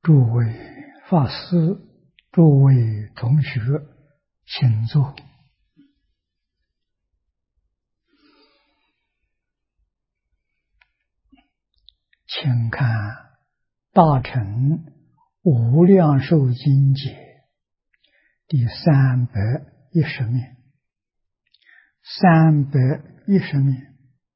诸位法师、诸位同学，请坐。请看《大乘无量寿经解》第310面，310面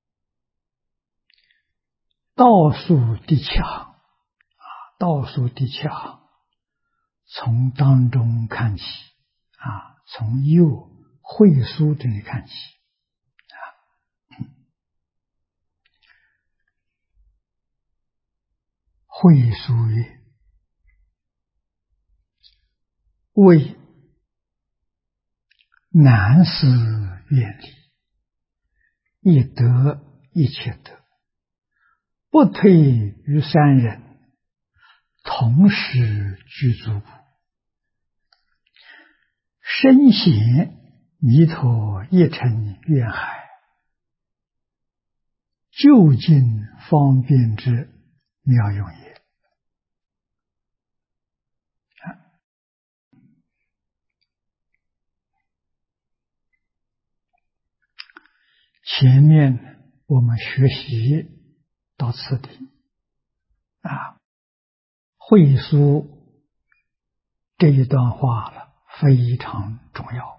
倒数第七行，倒数第七行，从当中看起，从右会书这里看起，会书曰：为难思远离，一得一切得，不退于三人，同时具足，深显弥陀一尘愿海，究竟方便之妙用也。前面我们学习到此地，会书这一段话了，非常重要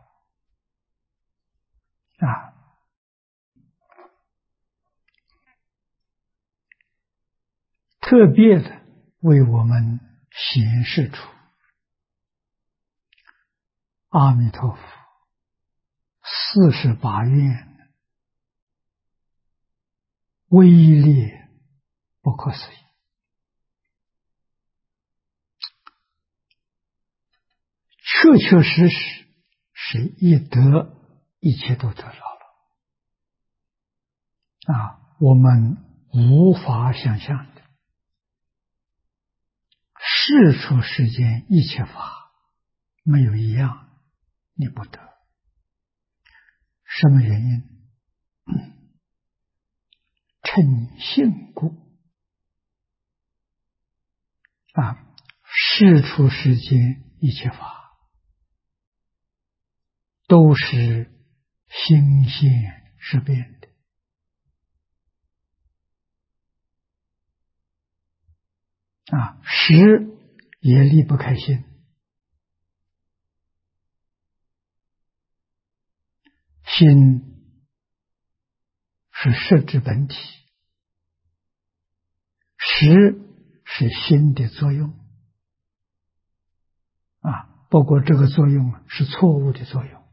特别的为我们显示出阿弥陀佛48愿威力不可思议，确确实实是一得一切都得到了我们无法想象的。世出世间一切法没有一样你不得，什么原因？称性故世出世间一切法都是心现识变的识也离不开心，心是识之本体，识是心的作用不过这个作用是错误的作用，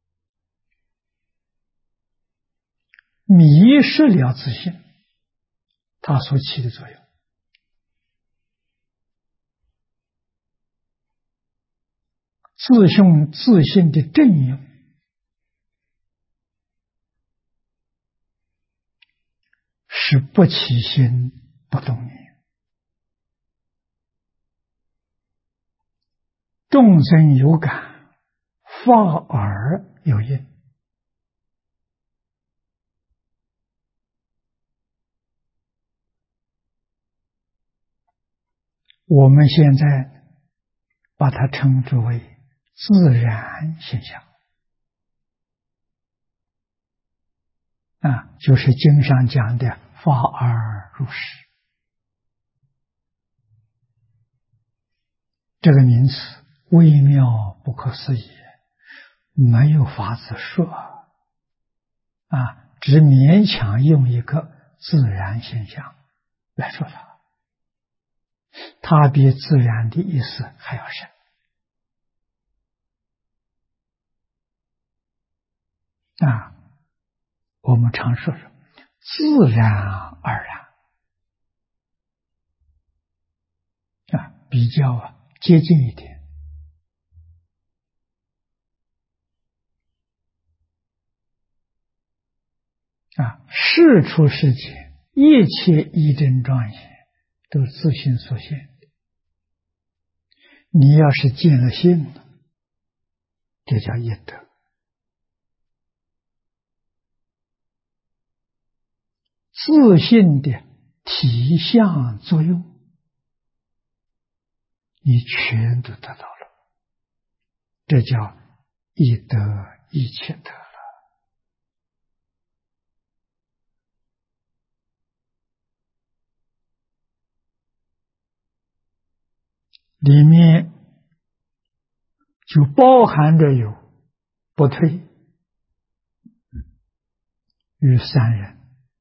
迷失了自性，它所起的作用。自性的正用是不起心不动念，众生有感，法尔有应。我们现在把它称之为自然现象就是经上讲的法尔如是。这个名词微妙不可思议，没有法子说只勉强用一个自然现象来说它比自然的意思还要深我们常说自然而然比较接近一点世出世间一切义正庄严都自性所现的，你要是见了性了，这叫一得。自性的体相作用你全都得到了，这叫一得一切得了。里面就包含着有不退与三人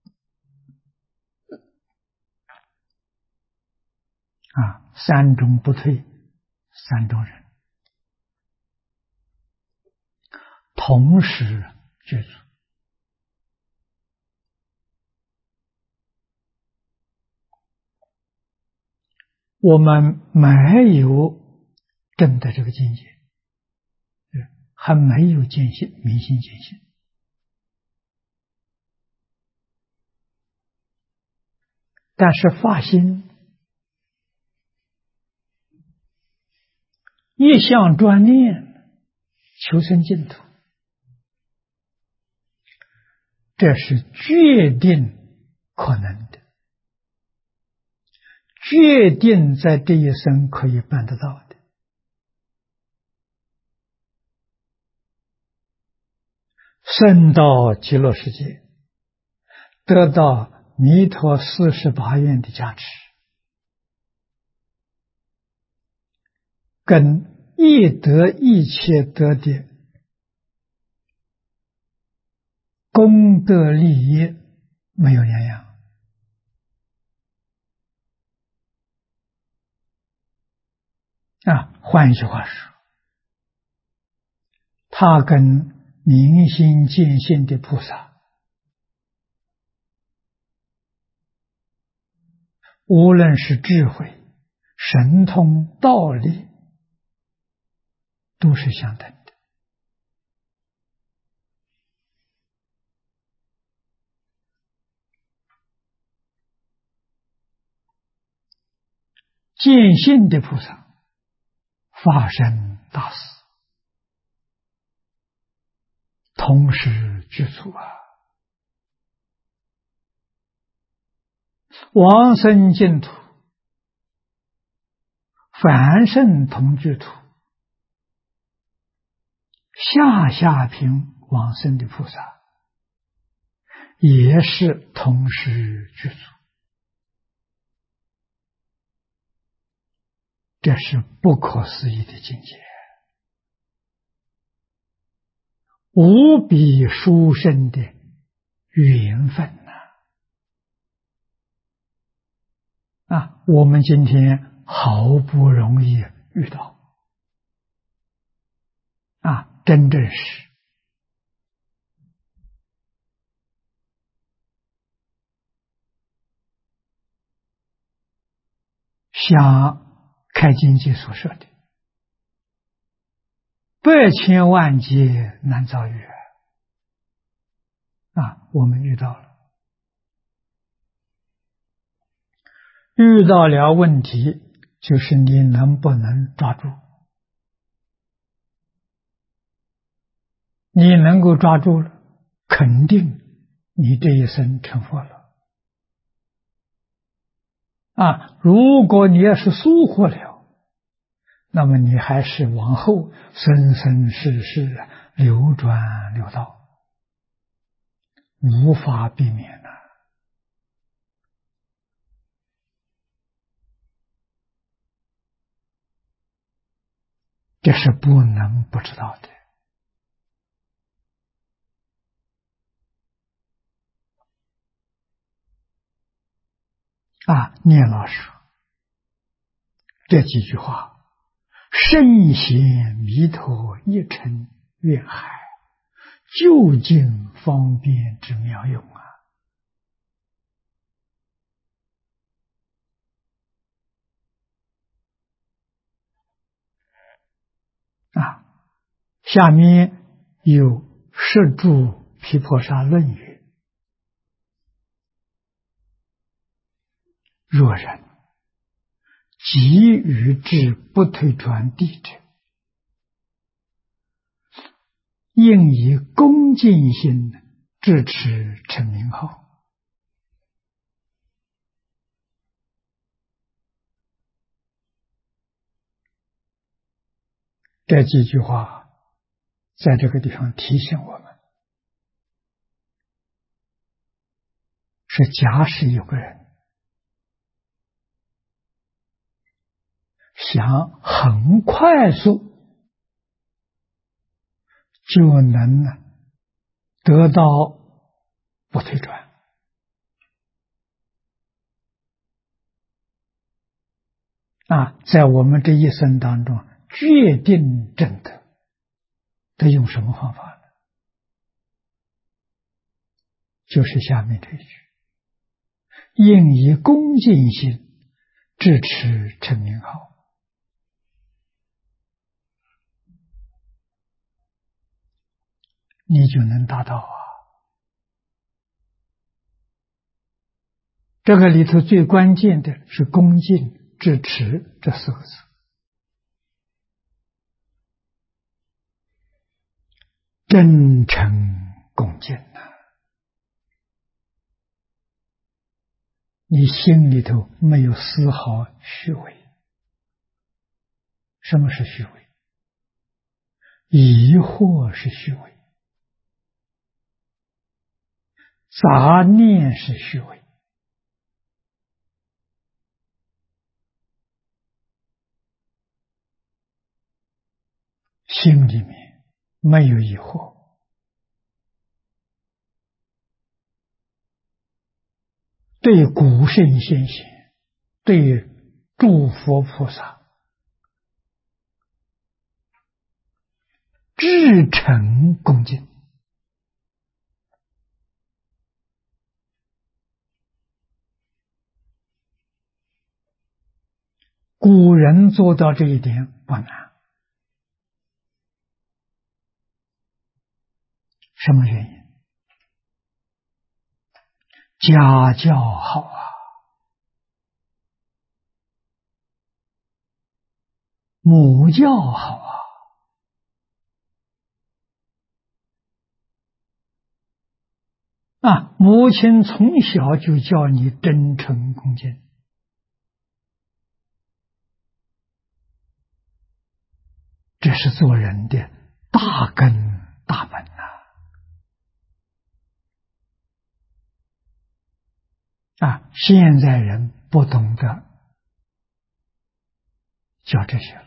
三种不退，三种人同时具足。我们没有证得这个境界，还没有见性，明心见性。但是发心一向专念，求生净土，这是决定可能的，决定在这一生可以办得到的。升到极乐世界，得到弥陀48愿的加持，跟一得一切得的功德利益没有两样。换一句话说，他跟明心见性的菩萨，无论是智慧、神通、道理，都是相等的。见性的菩萨发生大事，同时具足往生净土，凡圣同居土，下品往生的菩萨也是同时具足，这是不可思议的境界，无比殊胜的缘分我们今天好不容易遇到真正是像开经记所说的百千万劫难遭遇我们遇到了，遇到了问题，就是你能不能抓住。你能够抓住了，肯定你这一生成佛了。如果你要是疏忽了，那么你还是往后生生世世流转六道，无法避免的。这是不能不知道的。念老师这几句话，圣贤弥陀一尘愿海，究竟方便之妙用下面有摄注毗婆沙论语，若人急于至不退转地者，应以恭敬心至持称名号。 这几句话在这个地方提醒我们：是假使有个人想很快速就能得到不退转，在我们这一生当中决定正德，得用什么方法呢？就是下面这一句：应以恭敬心至持称名号。你就能达到这个里头最关键的是恭敬至持这四个字。真诚恭敬你心里头没有丝毫虚伪。什么是虚伪？疑惑是虚伪，杂念是虚伪。心里面没有疑惑，对古圣先贤，对诸佛菩萨至诚恭敬。古人做到这一点不难。什么原因？家教好母教好母亲从小就教你真诚恭敬，这是做人的大根大本现在人不懂得教这些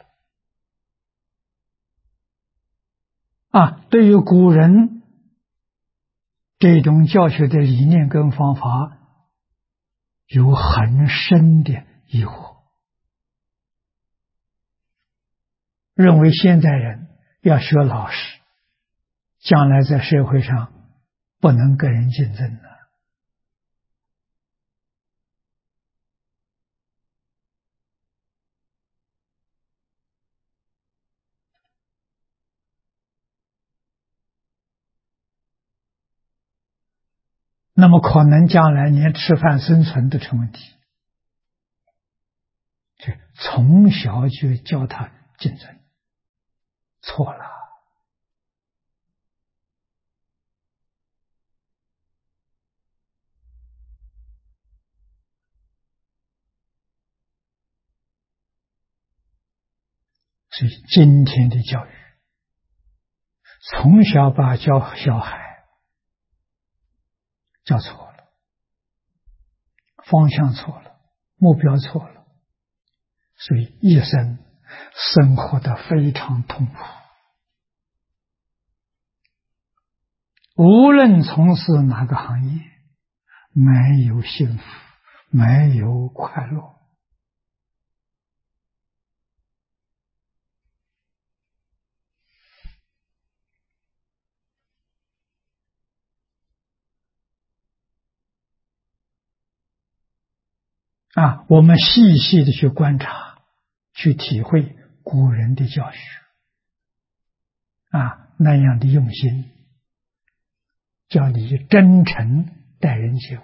了对于古人这种教学的理念跟方法有很深的疑惑，认为现在人要学老实，将来在社会上不能跟人竞争了。那么可能将来连吃饭生存都成问题。从小就教他竞争，错了。所以今天的教育，从小把教小孩教错了，方向错了，目标错了，所以一生生活得非常痛苦。无论从事哪个行业，没有幸福，没有快乐。我们细细的去观察，去体会古人的教学，那样的用心，叫你真诚待人接物，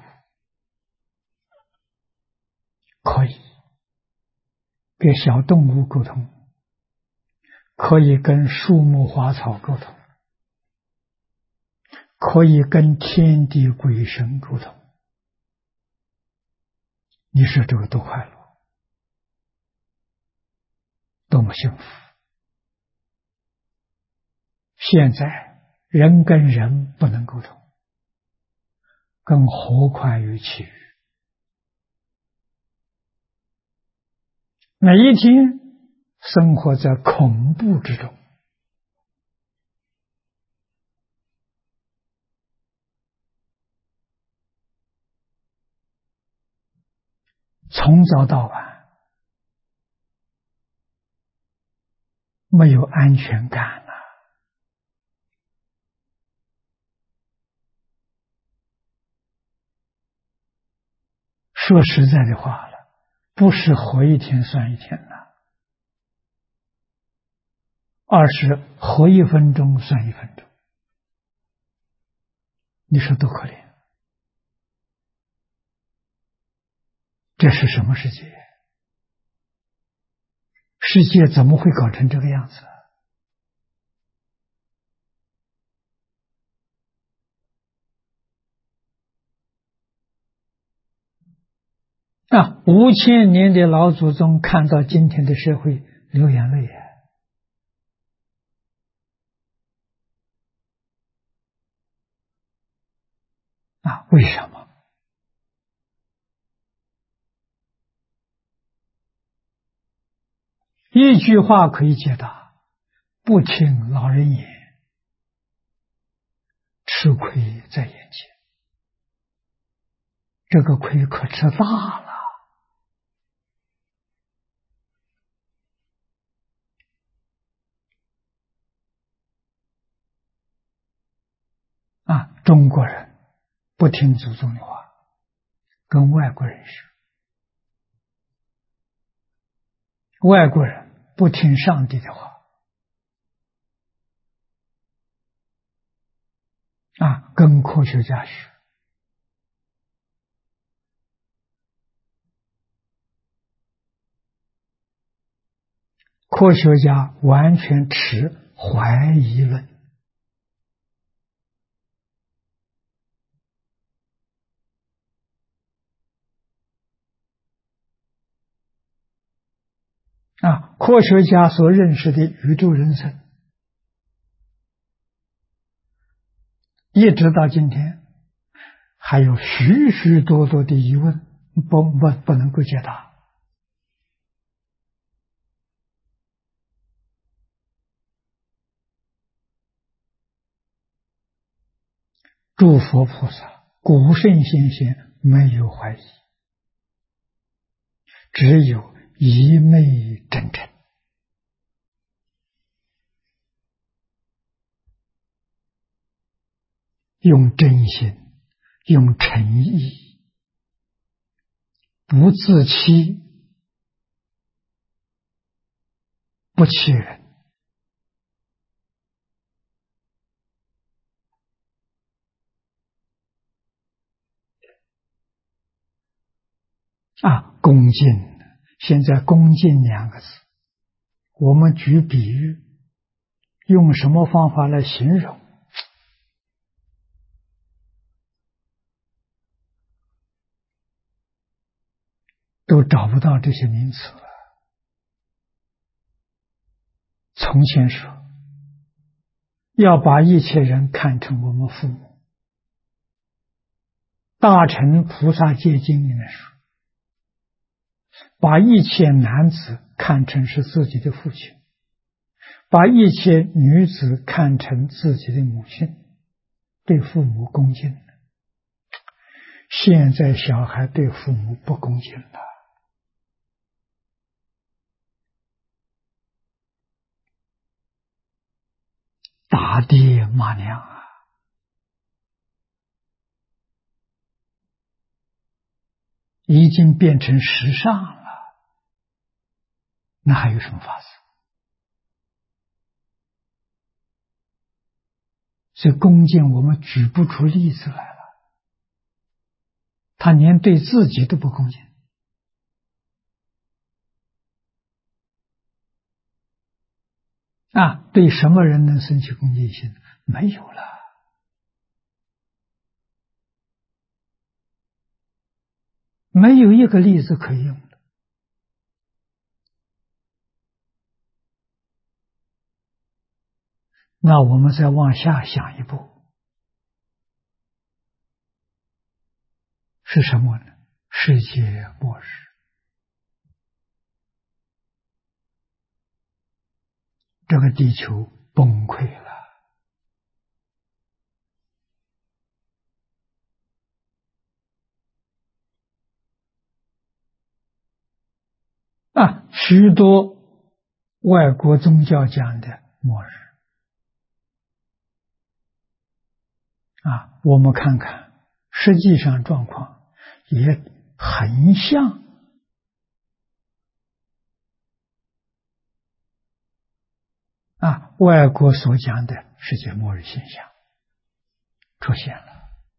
可以跟小动物沟通，可以跟树木花草沟通，可以跟天地鬼神沟通。你说这个多快乐，多么幸福现在人跟人不能沟通，更何况于其余？每一天生活在恐怖之中，从早到晚没有安全感了。说实在的话了，不是活一天算一天了，而是活1分钟算1分钟。你说多可怜！这是什么世界？世界怎么会搞成这个样子？5000年的老祖宗看到今天的社会流眼泪为什么？一句话可以解答：不听老人言，吃亏在眼前。这个亏可吃大了中国人不听祖宗的话，跟外国人学；外国人不听上帝的话，跟科学家学。科学家完全持怀疑论，科学家所认识的宇宙人生，一直到今天，还有许许多多的疑问不能够解答。诸佛菩萨、古圣先贤没有怀疑，只有一昧真诚。用真心，用诚意，不自欺，不欺人。恭敬，现在恭敬2个字，我们举比喻，用什么方法来形容，都找不到这些名词了。从前说，要把一切人看成我们父母。大乘菩萨戒经里面说，把一切男子看成是自己的父亲，把一切女子看成自己的母亲，对父母恭敬。现在小孩对父母不恭敬了，打爹骂娘已经变成时尚了，那还有什么法子？所以恭敬我们举不出例子来了，他连对自己都不恭敬。对什么人能生起恭敬心？没有了。没有一个例子可以用的。 那我们再往下想一步，是什么呢？世界末日。这个地球崩溃了。许多外国宗教讲的末日我们看看，实际上状况也很像外国所讲的世界末日现象出现了。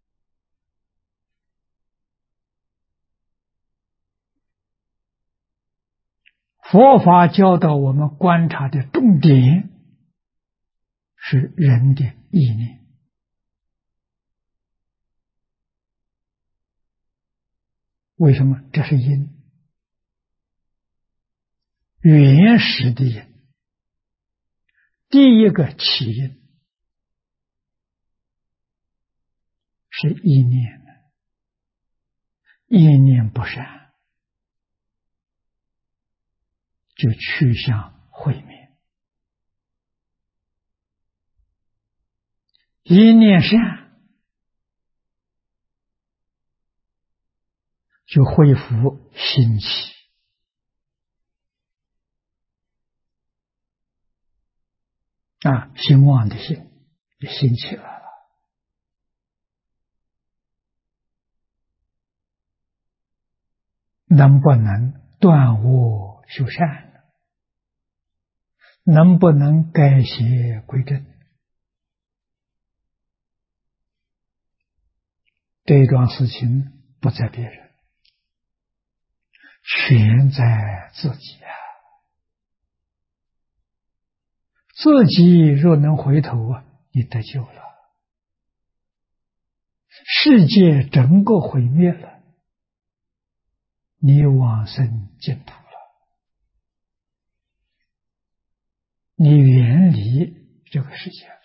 佛法教导我们观察的重点是人的意念。为什么？这是因，原始的因，第一个起因是意念，意念不善，就趋向毁灭；一念善，就恢复兴起。兴旺的兴也兴起来了。能不能断恶修善？能不能改邪归正？这桩事情不在别人，全在自己自己若能回头你得救了。世界整个毁灭了，你往生净土了，你远离这个世界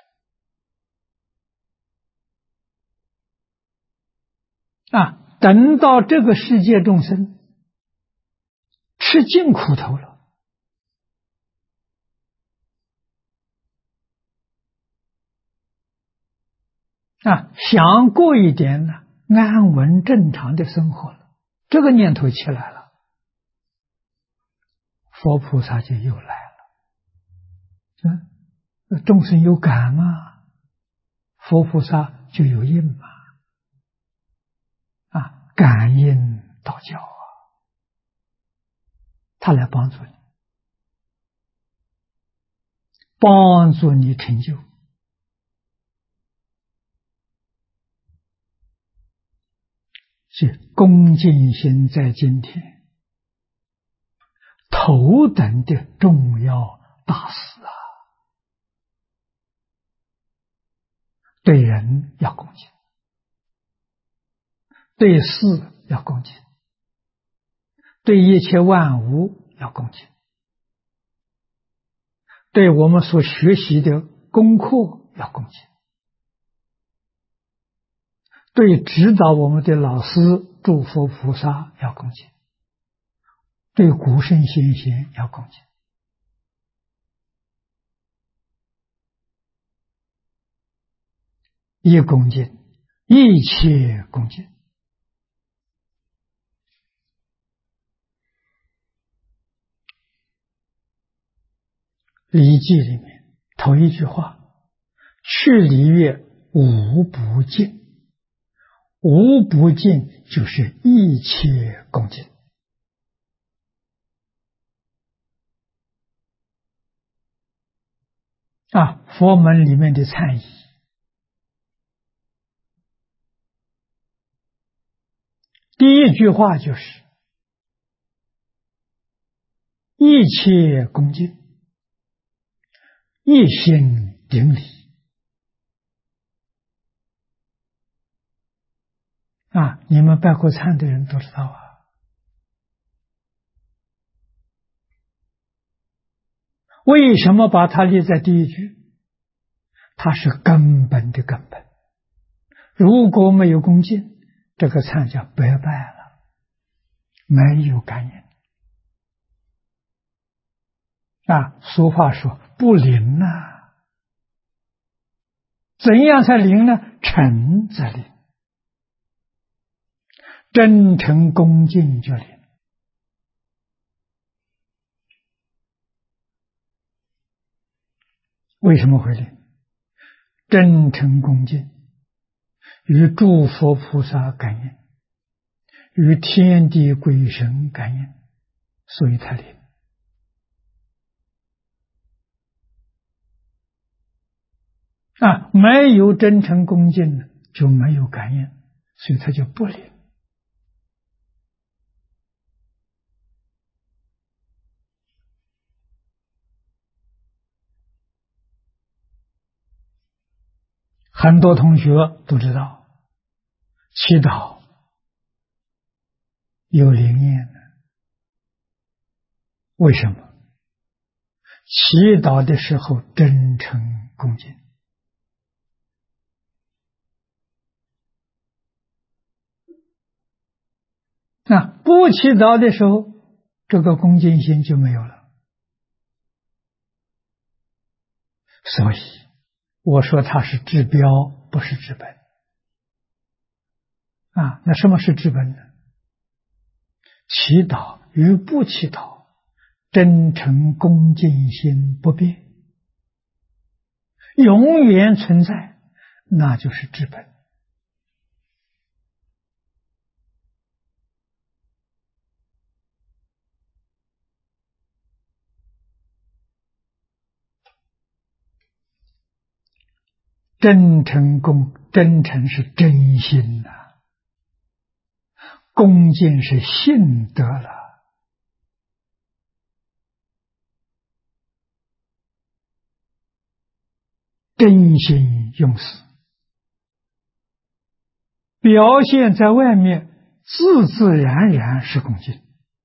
了。等到这个世界众生吃尽苦头了，想过一点呢安稳正常的生活了，这个念头起来了，佛菩萨就又来了。众生有感吗？佛菩萨就有应嘛。感应道教他来帮助你，帮助你成就。是恭敬心在今天头等的重要大事对人要恭敬，对事要恭敬，对一切万物要恭敬，对我们所学习的功课要恭敬，对指导我们的老师诸佛菩萨要恭敬，对古圣先贤要恭敬。一恭敬，一切恭敬。礼记里面头一句话，去礼乐无不敬。无不敬就是一切恭敬。佛门里面的忏仪，第一句话就是一切恭敬，一心顶礼。你们拜过忏的人都知道为什么把它列在第一句？ 它是根本的根本。如果没有恭敬，这个参加白拜了，没有感应。俗话说不灵啊，怎样才灵呢？诚则灵，真诚恭敬就灵。为什么会灵？真诚恭敬与诸佛菩萨感应，与天地鬼神感应，所以才灵。没有真诚恭敬就没有感应，所以它就不灵。很多同学都知道，祈祷有灵验的。为什么？祈祷的时候真诚恭敬。不祈祷的时候，这个恭敬心就没有了。所以我说它是治标，不是治本。那什么是治本呢？祈祷与不祈祷，真诚恭敬心不变，永远存在，那就是治本。真诚是真心恭敬是信德了。真心用事，表现在外面，自自然然是恭敬。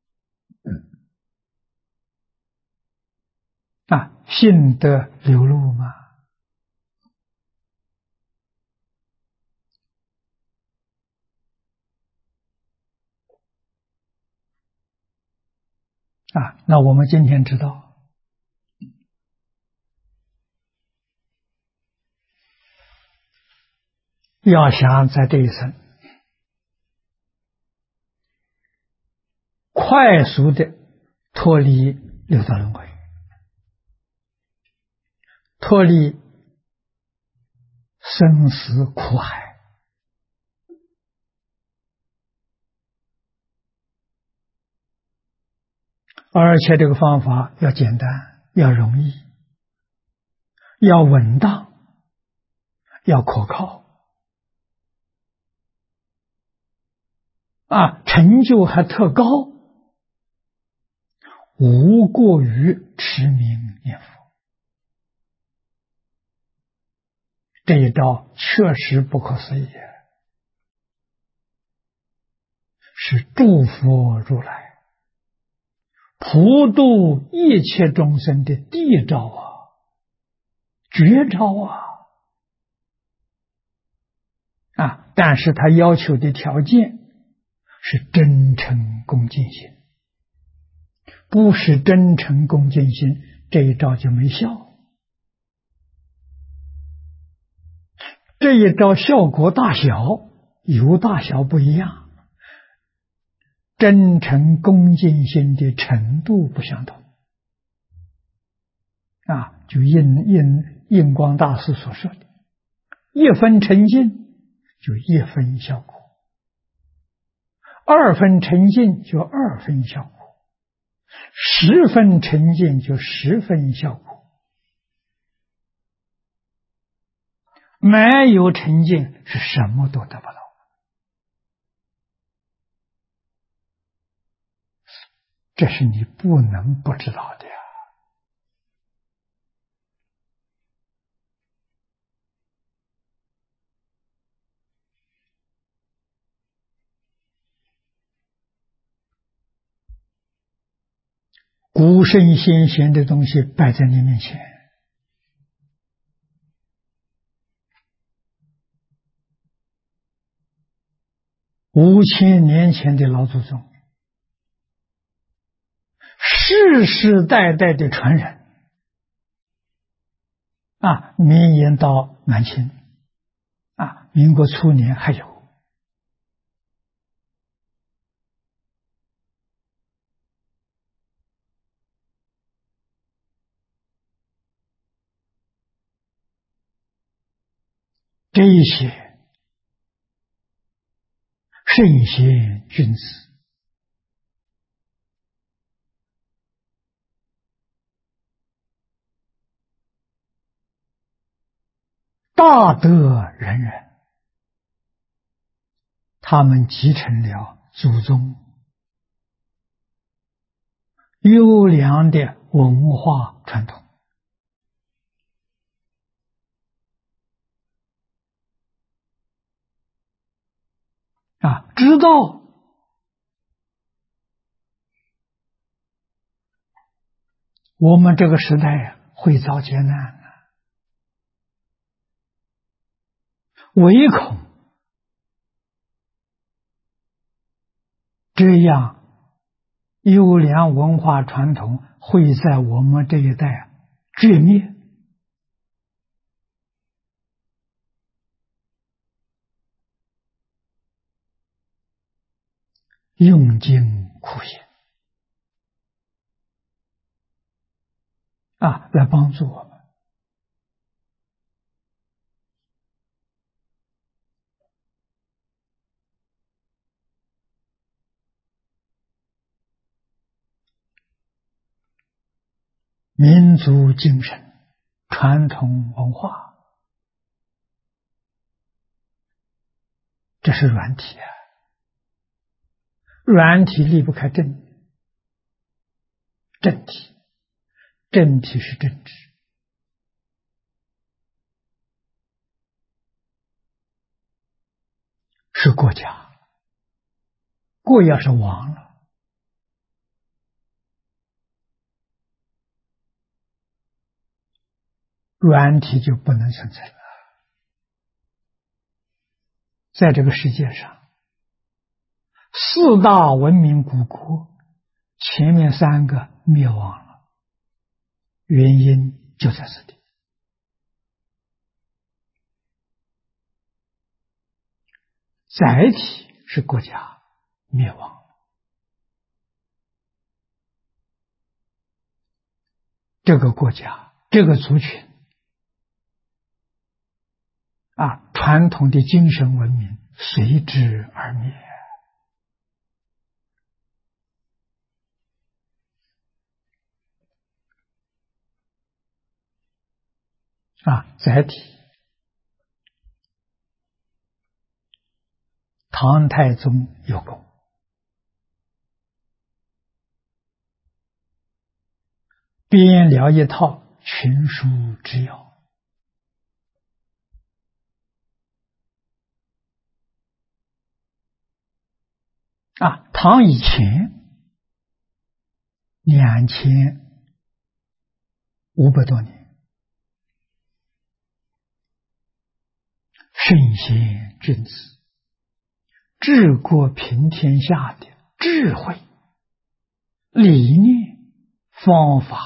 信德流露吗？那我们今天知道，要想在这一生快速的脱离六道轮回，脱离生死苦海，而且这个方法要简单，要容易，要稳当，要可靠，成就还特高，无过于持名念佛。这一招确实不可思议，是诸佛如来普度一切众生的地招绝招但是他要求的条件是真诚恭敬心，不是真诚恭敬心，这一招就没效。这一招效果大小有大小不一样，真诚恭敬心的程度不相同就印光大师所说的，一分诚信就一分效果，2分诚信就2分效果，10分诚信就10分效果。没有诚信是什么都得不到。这是你不能不知道的古圣先贤的东西摆在你面前， 5000年前的老祖宗，世世代代的传人绵延到南清民国初年还有。这一些圣贤君子，大德仁人，他们继承了祖宗优良的文化传统知道我们这个时代会遭劫难唯恐这样优良文化传统会在我们这一代绝灭，用尽苦心来帮助我们。民族精神、传统文化，这是软体软体离不开正体，正体是政治。是国家，国要是亡了，软体就不能存在了。在这个世界上，4大文明古国，前面3个灭亡了，原因就在这里。载体是国家灭亡了，这个国家这个族群传统的精神文明随之而灭载体唐太宗有功，编了一套群书之要唐以前2500多年，圣贤君子治国平天下的智慧、理念、方法，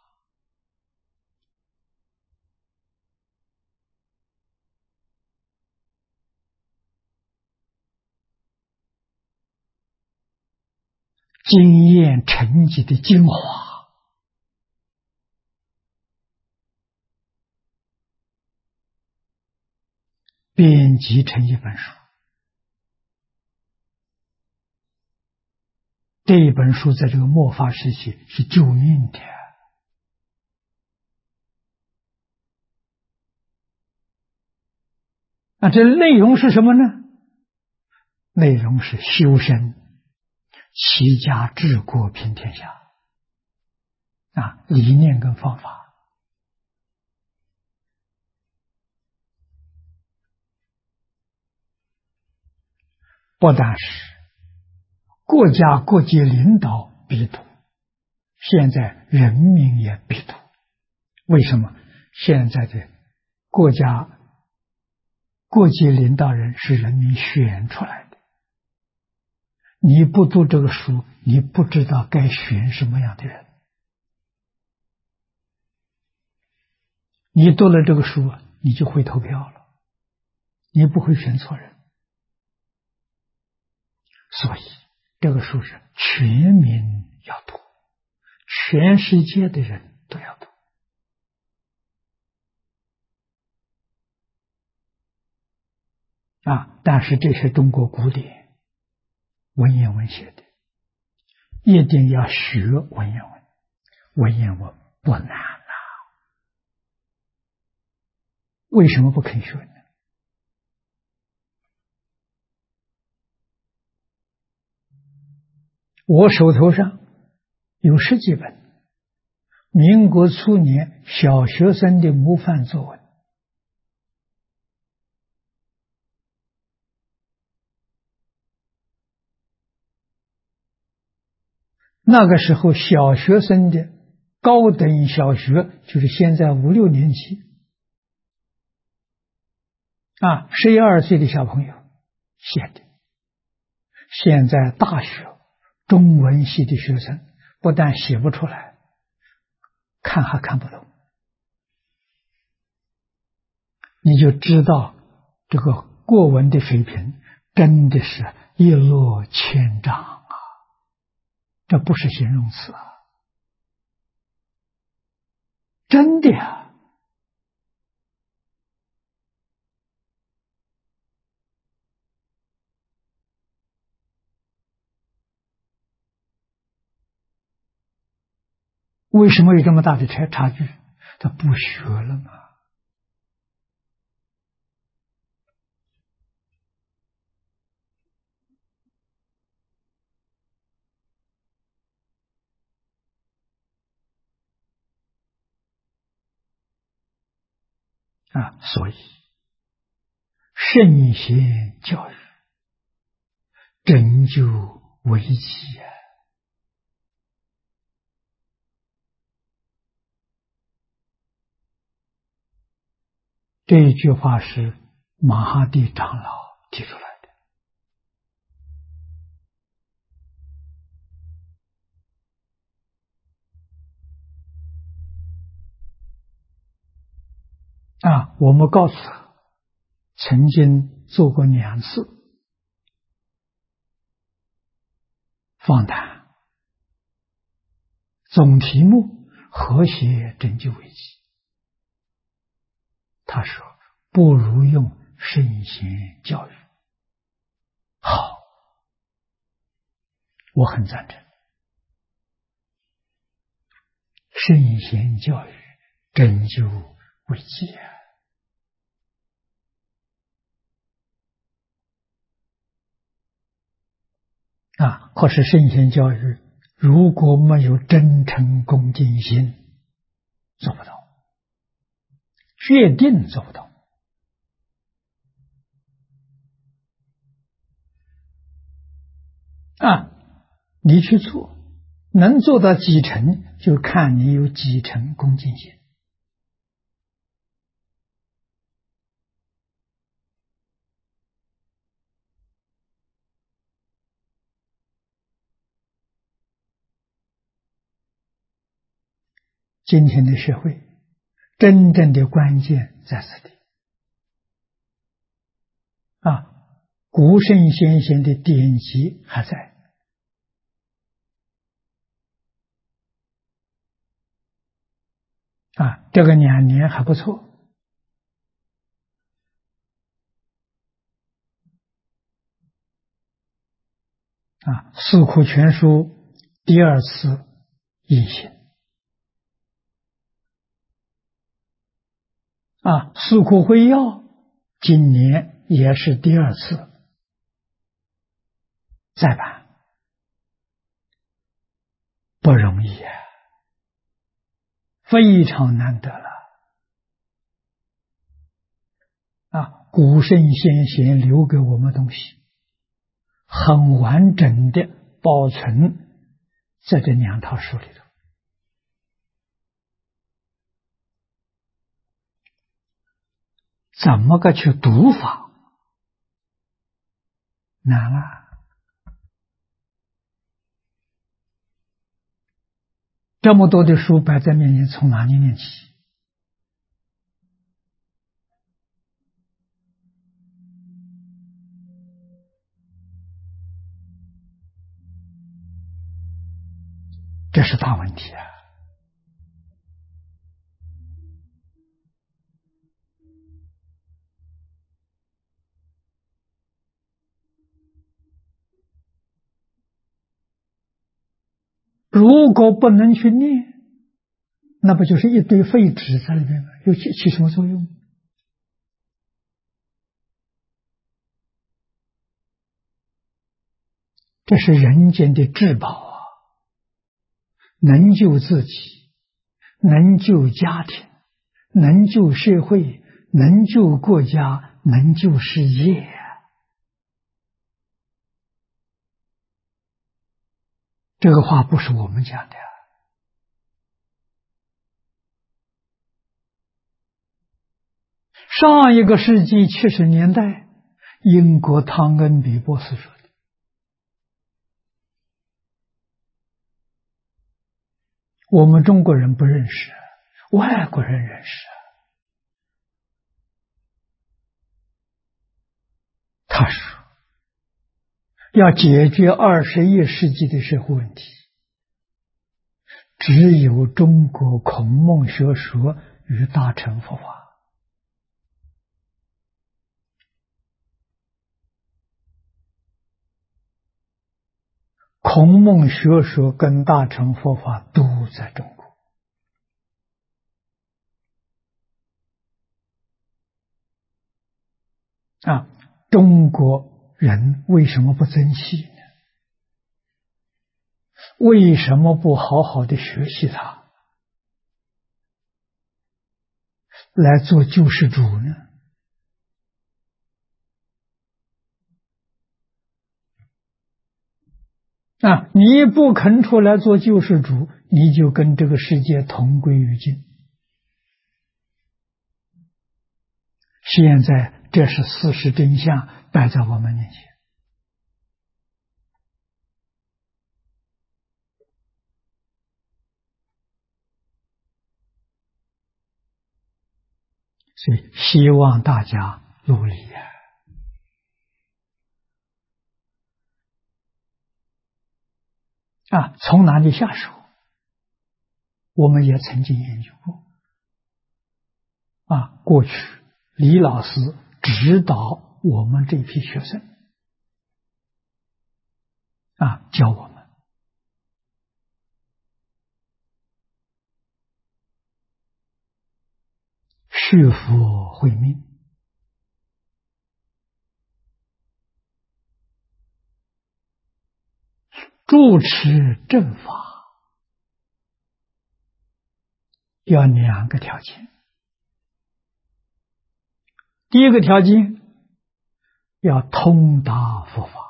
经验成绩的精华，编辑成一本书。这一本书在这个末法时期是救命的这内容是什么呢？内容是修身齐家治国平天下理念跟方法。不但是国家各界领导必读，现在人民也必读。为什么？现在的国家各界领导人是人民选出来的， 你不读这个书，你不知道该选什么样的人。你读了这个书，你就会投票了，你不会选错人。所以这个书是全民要读，全世界的人都要读。但是这是中国古典文言文写的，一定要学文言文。文言文不难啊，为什么不肯学呢？我手头上有10几本民国初年小学生的模范作文，那个时候小学生的高等小学就是现在5、6年级11、12岁的小朋友写的。现在大学中文系的学生不但写不出来，看还看不懂，你就知道这个国文的水平真的是一落千丈啊！这不是形容词啊，真的呀！为什么有这么大的差距？他不学了嘛。所以圣贤教育拯救危机啊！这一句话是马哈蒂长老提出来的我们告诉他，曾经做过2次访谈，总题目和谐拯救危机。他说不如用圣贤教育。好，我很赞成。圣贤教育拯救危机可是圣贤教育如果没有真诚恭敬心，做不到，决定做不到。你去做，能做到几成，就看你有几成恭敬心。今天的社会真正的关键在此地古圣先贤的典籍还在这个2年还不错四库全书第2次印行四库会要今年也是第2次再版，不容易非常难得了古圣先贤留给我们东西很完整的保存在这2套书里头。怎么个去读法？难了这么多的书摆在面前，从哪里念起？这是大问题啊！如果不能去念，那不就是一堆废纸在里面吗？又起什么作用？这是人间的至宝啊！能救自己，能救家庭，能救社会，能救国家，能救世界。这个话不是我们讲的。上一个世纪70年代，英国汤恩比博士说的。我们中国人不认识，外国人认识。他说，要解决21世纪的社会问题，只有中国孔孟学说与大乘佛法。孔孟学说跟大乘佛法都在中国。中国人为什么不珍惜呢？为什么不好好的学习它，来做救世主呢？你不肯出来做救世主，你就跟这个世界同归于尽。现在这是事实真相摆在我们面前。所以希望大家努力从哪里下手？我们也曾经研究过。过去李老师指导我们这批学生教我们续福慧命，主持正法，要2个条件。第一个条件要通达佛法，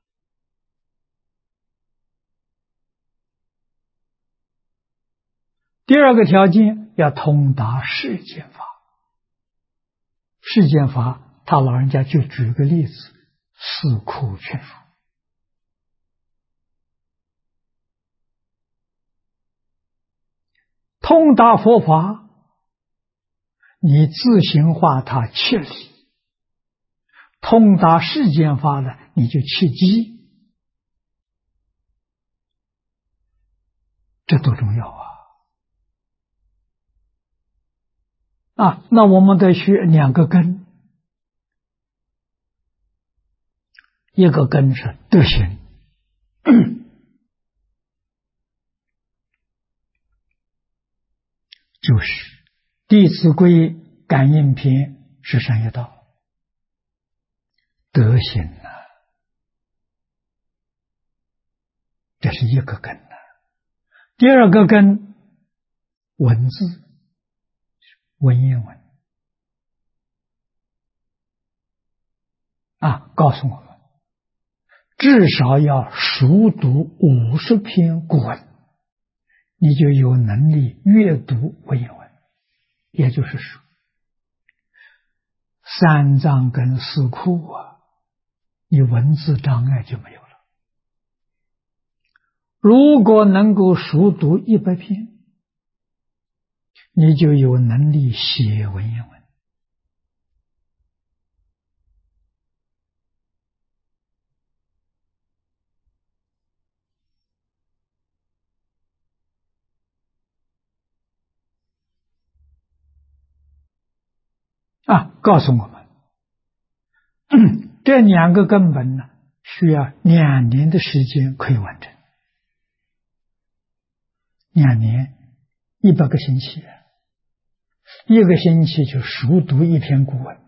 第二个条件要通达世间法。世间法，他老人家就举个例子，四库全书。通达佛法，你自行化它切理；通达世间法呢，你就切机。这多重要那我们得学2个根，一个根是德行，就是《弟子规》感应篇是善业道，德行这是一个根第二个根，文字，文言文告诉我们，至少要熟读50篇古文，你就有能力阅读文言文。也就是说3藏跟4库你文字障碍就没有了。 如果能够熟读100篇，你就有能力写文言文。告诉我们，这2个根本呢，需要2年的时间可以完成。2年，100个星期，1个星期就熟读1篇古文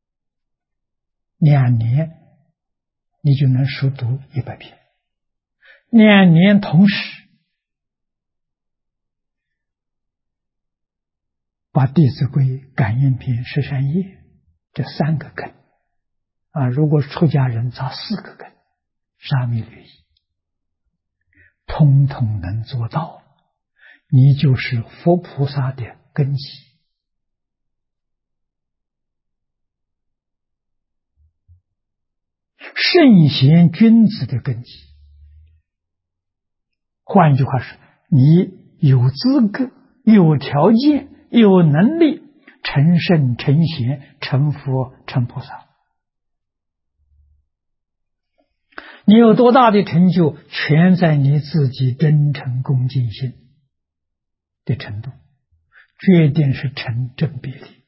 ，2年你就能熟读100篇。2年同时把《弟子规》《感应篇》《十善业》这3个根如果出家人造4个根，沙弥律仪，通通能做到，你就是佛菩萨的根基。圣贤君子的根基。换句话说，你有资格、有条件、有能力成圣、成贤、成佛、成菩萨。你有多大的成就，全在你自己真诚恭敬心的程度，决定是成正比例。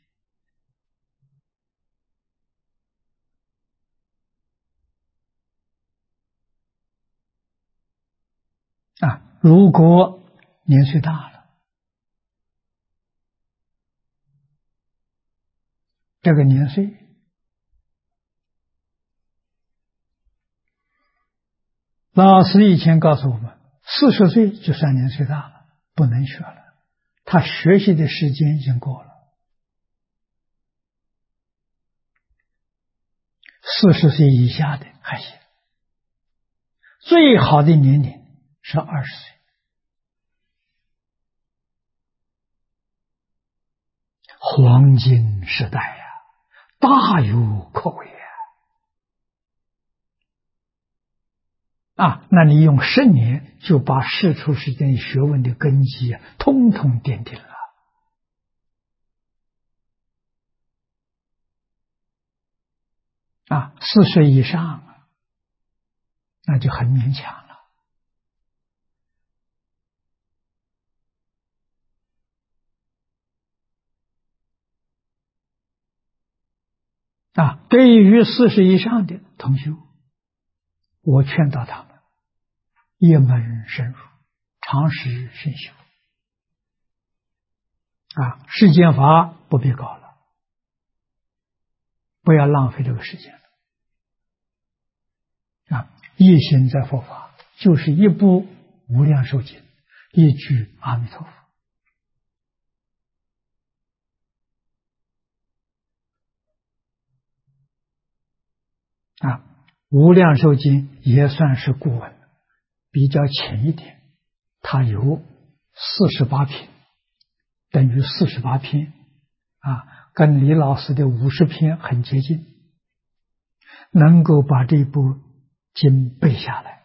如果年岁大了，这个年岁老师以前告诉我们，40岁就算年岁大了，不能学了，他学习的时间已经过了。40岁以下的还行，最好的年龄是20岁。黄金时代大有可为那你用10年就把世出世间学问的根基通通奠定了。4岁以上那就很勉强了。对于40以上的同修，我劝导他们一门深入，长时深修。世间法不必搞了，不要浪费这个时间了。一心在佛法，就是一部无量寿经，一句阿弥陀佛。无量寿经也算是古文，比较浅一点，它有48篇，等于48篇跟李老师的50篇很接近，能够把这部经背下来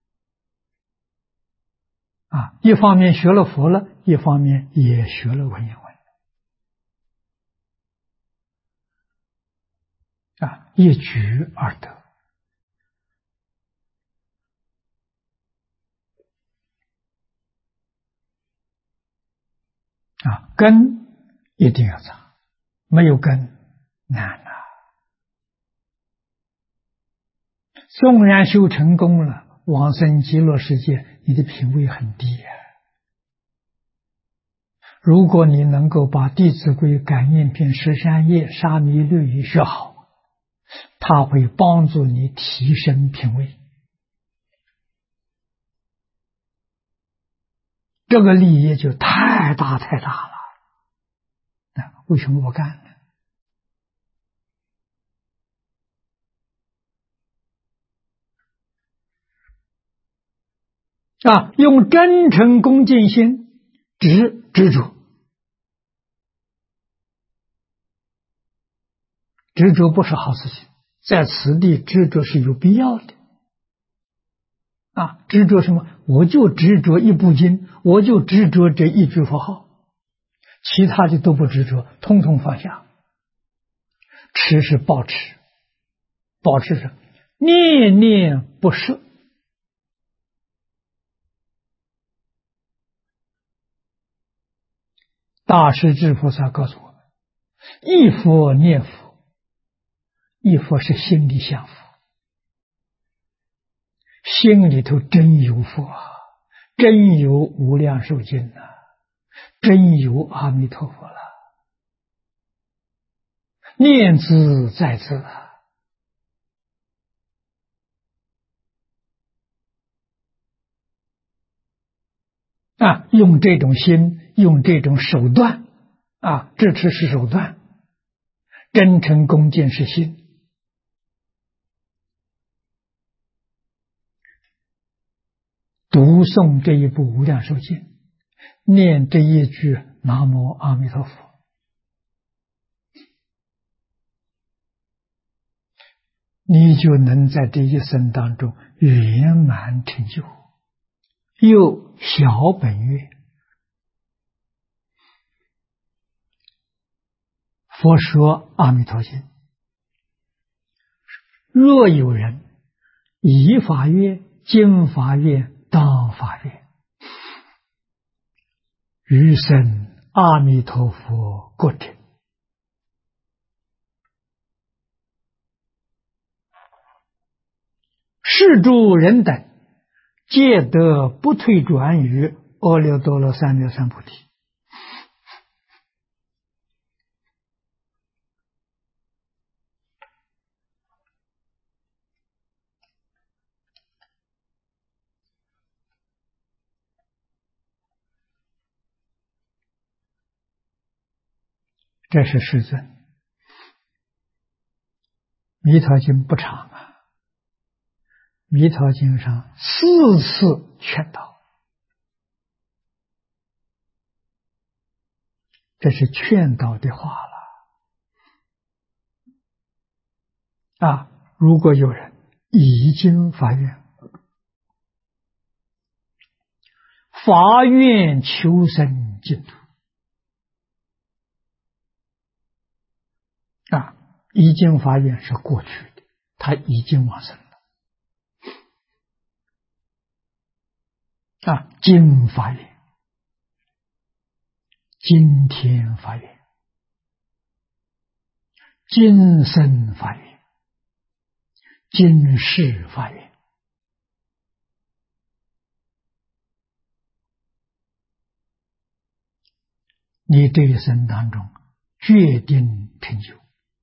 一方面学了佛了，一方面也学了文言文一举而得根一定要扎，没有根难纵然修成功了，往生极乐世界，你的品位很低如果你能够把《弟子规》《感应篇》《十善业》《沙弥律仪》学好，它会帮助你提升品位。这个利益就太大太大了。为什么不干呢？用真诚恭敬心执着，执着不是好事情，在此地执着是有必要的执着什么？我就执着一部经，我就执着这一句佛号，其他的都不执着，通通放下。持是保持，保持着念念不舍。大势至菩萨告诉我们：一佛念佛，一佛是心里想佛，心里头真有佛啊，真有无量寿经啊，真有阿弥陀佛了。念兹在兹用这种心，用这种手段这只是手段，真诚恭敬是心。读诵这一部无量寿经，念这一句南无阿弥陀佛，你就能在这一生当中圆满成就。又小本愿，佛说阿弥陀经，若有人以法愿、经法愿、当法愿，余生阿弥陀佛国者，是诸人等皆得不退转于阿耨多罗三藐三菩提。这是世尊。弥陀经不长弥陀经上4次劝导，这是劝导的话了如果有人已经发愿，发愿求生净土已经发愿是过去的，他已经往生了今发愿，今天发愿，今生发愿，今世发愿，你这一生当中决定成就。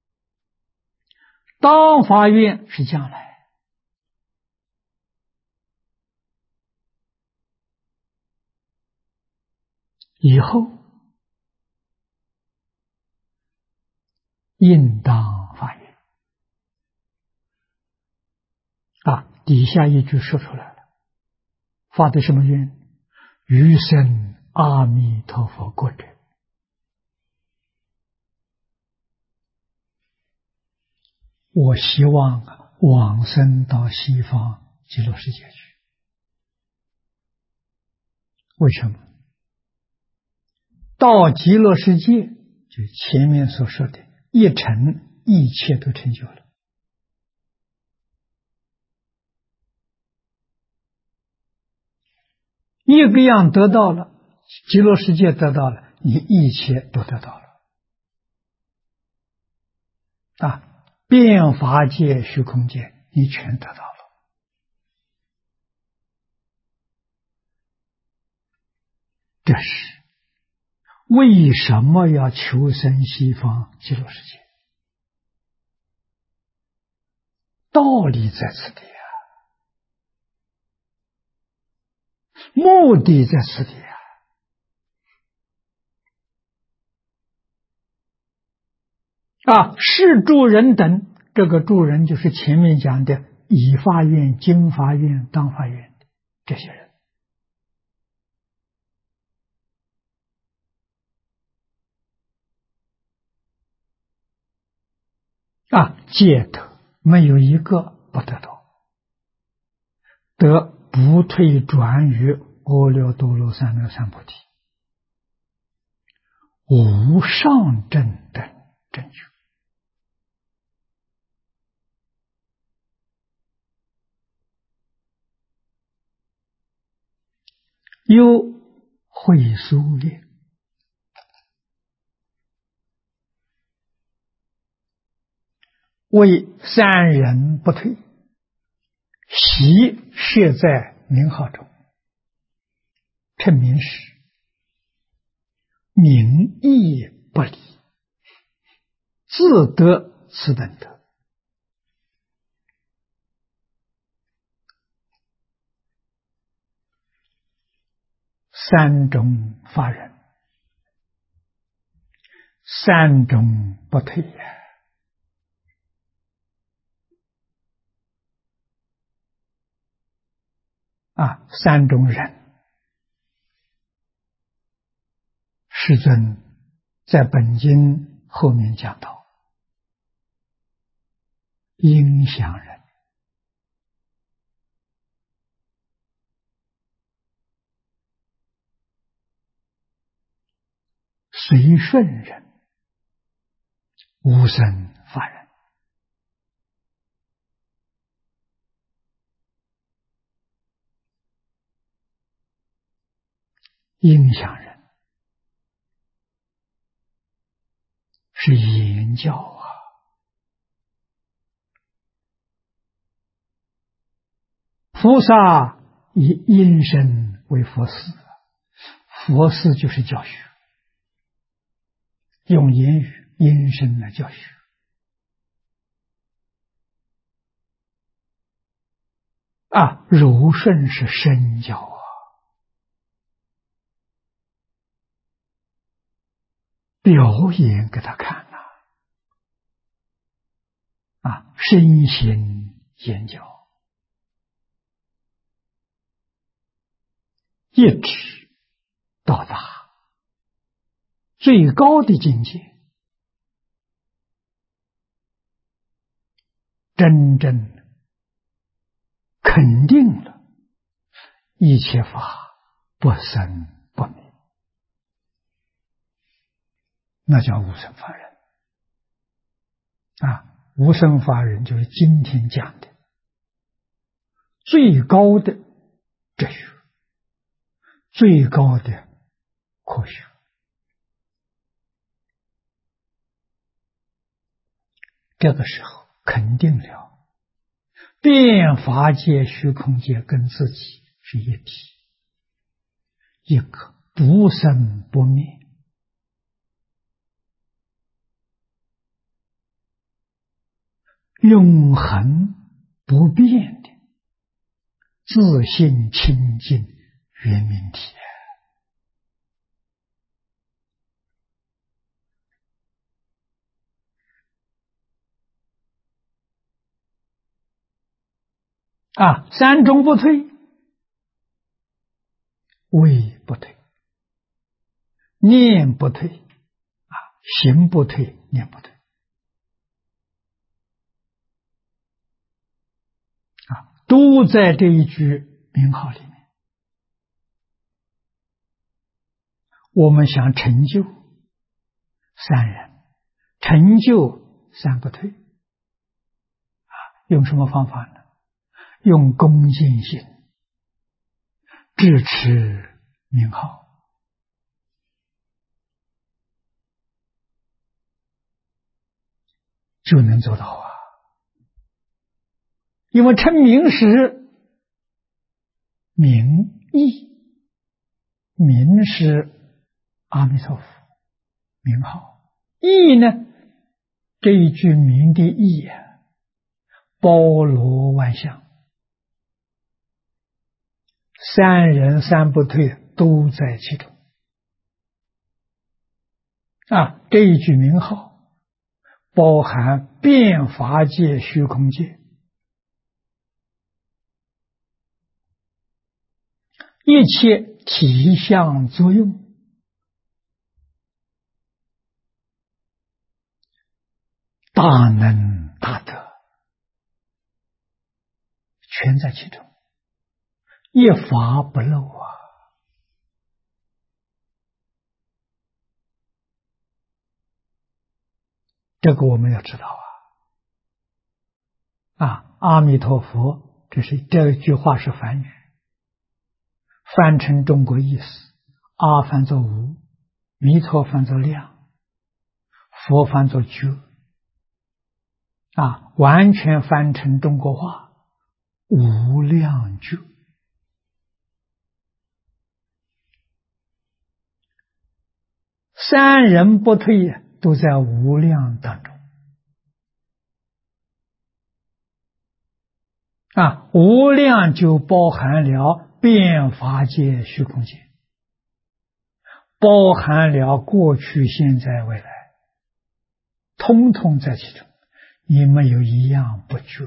当发愿是将来，以后应当发愿底下一句说出来了，发的什么愿？余生阿弥陀佛国者。我希望往生到西方极乐世界去。为什么？到极乐世界，就前面所说的一成一切都成就了。一个样得到了，极乐世界得到了，你一切都得到了变法界、虚空界，你全得到了。这是为什么要求生西方极乐世界？道理在此地目的在此地是诸人等，这个诸人就是前面讲的以法愿、经法愿、当法愿的这些人。皆得，没有一个不得到，得不退转于阿耨多罗三藐三菩提，无上正等正觉。又会疏列，为三人不退，习设在名号中，称名时，名义不离，自得此等德。三种法人，三种不退呀。三种人，世尊在本经后面讲到，应想人、随顺人、无生法人。应想人是言教菩萨以因身为佛事，佛事就是教学，用言语因身来教学。柔顺是身教表演给他看身心言教，一直到达最高的境界，真正肯定了一切法不生不灭，那叫无生法忍。无生法忍就是今天讲的最高的哲学，最高的科学。这个时候肯定了变法界、虚空界跟自己是一体，一个不生不灭，永恒不变的自性清净圆明体。三种不退，位不退，念不退，行不退，念不退。都在这一句名号里面。我们想成就三人，成就三不退，用什么方法呢？用恭敬心支持名号，就能做到因为称名时名义，名是阿弥陀佛名号，义呢，这一句名的义包罗万象，三人三不退都在其中。这一句名号包含变法界、虚空界，一切体相作用，大能大德全在其中， 一法不漏啊！这个我们要知道阿弥陀佛，这句话是梵语，翻成中国意思，阿翻作无，弥陀翻作量，佛翻作觉完全翻成中国话，无量觉。三人不退都在无量当中无量就包含了变法界、虚空界，包含了过去、现在、未来，通通在其中，你没有一样不觉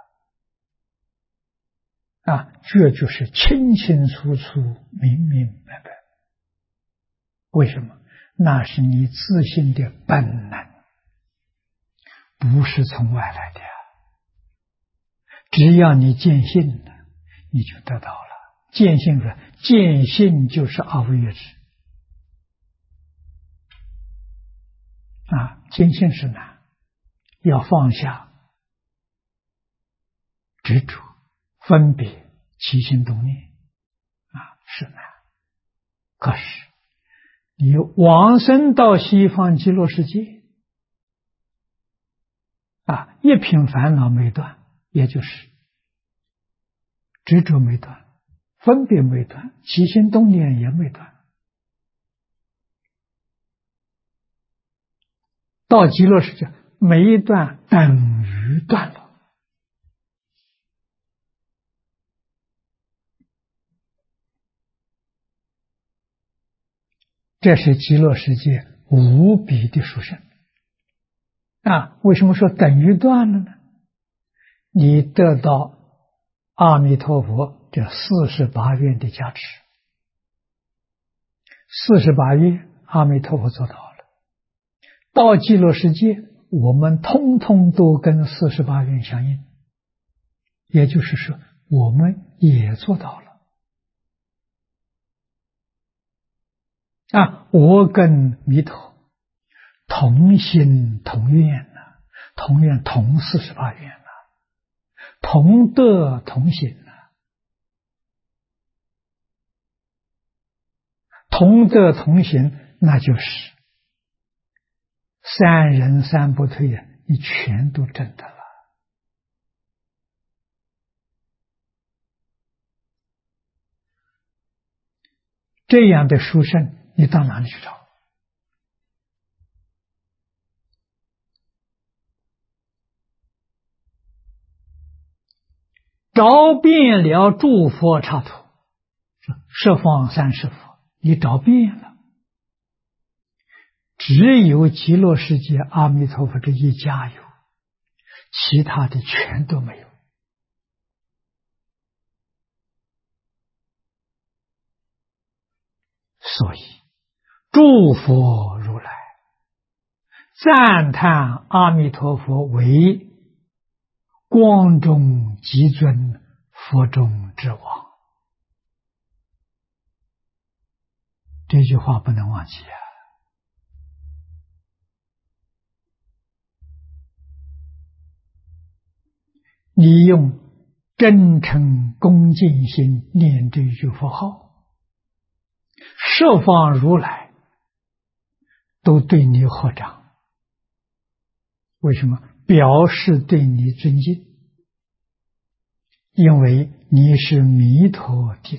觉就是清清楚楚、明明白白。为什么？那是你自性的本能，不是从外来的只要你见性了，你就得到了。见性是见性，就是阿惟越致见性是难，要放下执着、分别、起心动念是难。可是你往生到西方极乐世界一品烦恼没断，也就是执着没断，分别没断，起心动念也没断，到极乐世界每一段等于断了。这是极乐世界无比的殊胜为什么说等于断了呢？你得到阿弥陀佛这48愿的加持，48愿阿弥陀佛做到了，到极乐世界我们通通都跟48愿相应，也就是说我们也做到了我跟弥陀同心同愿同愿同48愿同德同行同德同行，那就是三人三不退你全都证得了。这样的殊胜你到哪里去找？找遍了诸佛刹土，十方三世佛，你找遍了，只有极乐世界阿弥陀佛这一家有，其他的全都没有。所以诸佛如来赞叹阿弥陀佛为光中极尊，佛中之王，这句话不能忘记你用真诚恭敬心念这一句佛号，十方如来都对你合掌。为什么？表示对你尊敬，因为你是弥陀弟子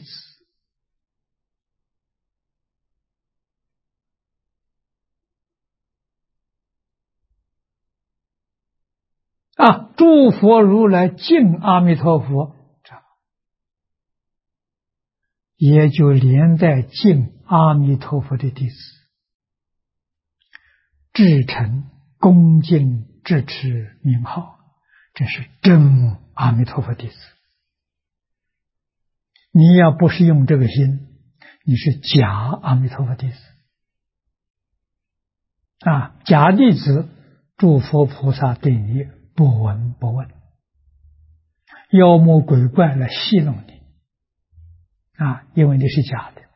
诸佛如来敬阿弥陀佛，也就连带敬阿弥陀佛的弟子，至诚恭敬支持名号，这是真阿弥陀佛弟子。你要不是用这个心，你是假阿弥陀佛弟子假弟子，诸佛菩萨对你不闻不问，妖魔鬼怪来戏弄你因为你是假的。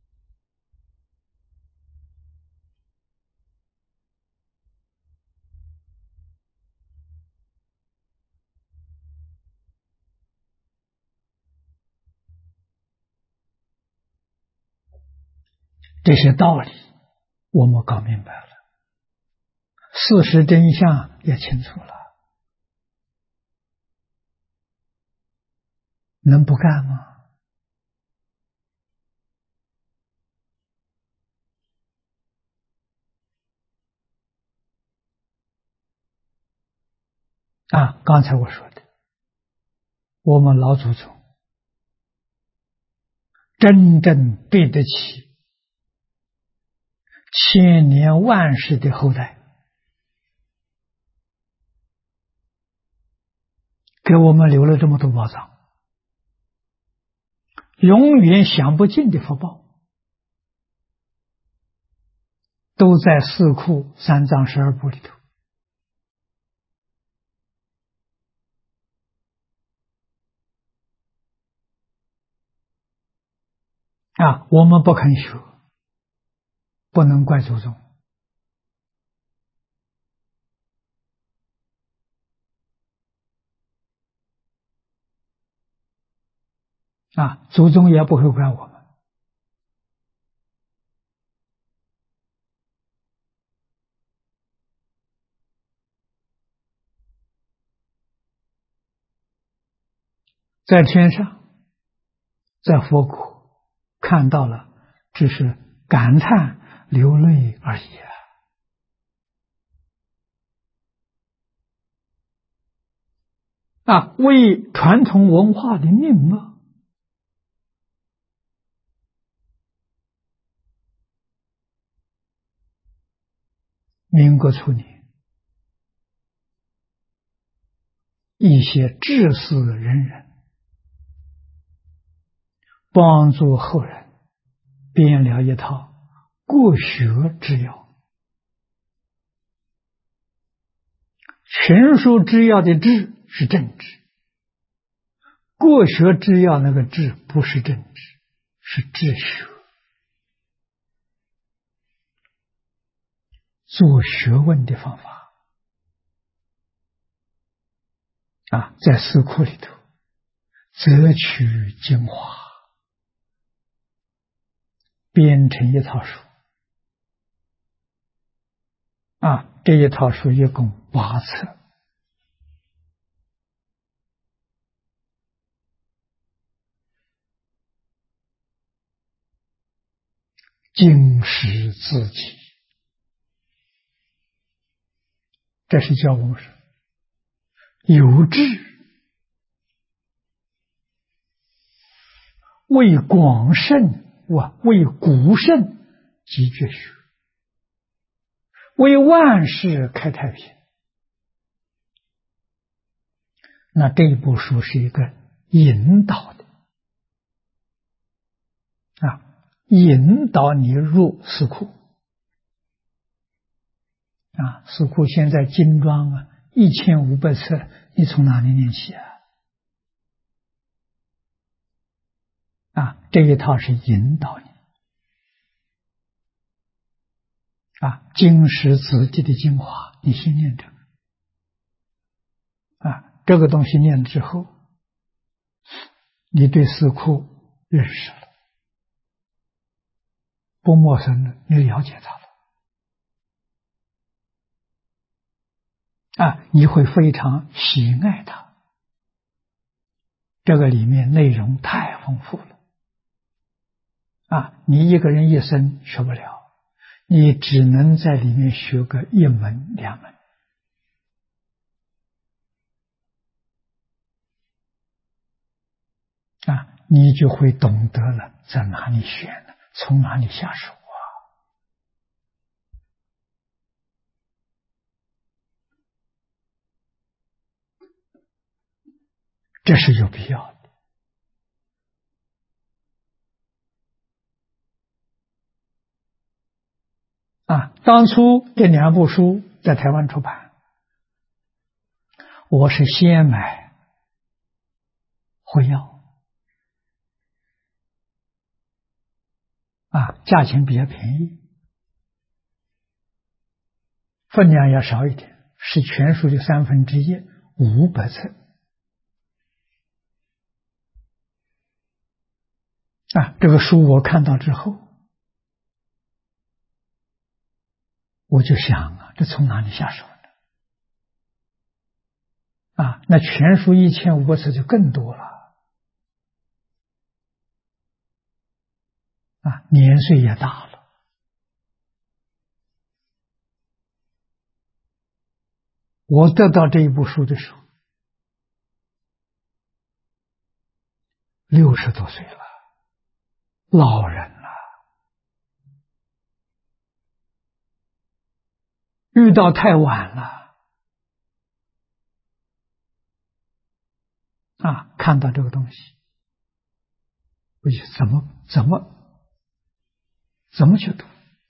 这些道理我们搞明白了，事实真相也清楚了，能不干吗？刚才我说的，我们老祖宗真正对得起千年万世的后代，给我们留了这么多宝藏，永远享不尽的福报，都在四库三藏十二部里头。我们不肯学，不能怪祖宗。祖宗也不会怪我们。在天上，在佛国看到了，只是感叹流泪而已为传统文化的命脉。民国初年，一些志士仁人帮助后人编了一套国学之要。群书之要的治是政治，国学之要那个治不是政治，是治学，做学问的方法在四库里头择取精华，编成一套书这一套书一共8册，经史自己，这是教我们说有志为广圣为古圣集绝学，为万世开太平。那这一部书是一个引导的引导你入四库四库现在精装1500册，你从哪里念起这一套是引导你经史子集的精华，你先念这个这个东西念了之后，你对四库认识了，不陌生了，你了解它了你会非常喜爱它。这个里面内容太丰富了你一个人一生学不了，你只能在里面学个1门2门你就会懂得了在哪里选了，从哪里下手这是有必要的当初这2部书在台湾出版，我是先买会要价钱比较便宜，分量要少一点，是全书的1/3，500册。这个书我看到之后，我就想这从哪里下手呢？那全书1500册就更多了。年岁也大了。我得到这一部书的时候，60多岁了，老人了，遇到太晚了。看到这个东西，我就怎么去读？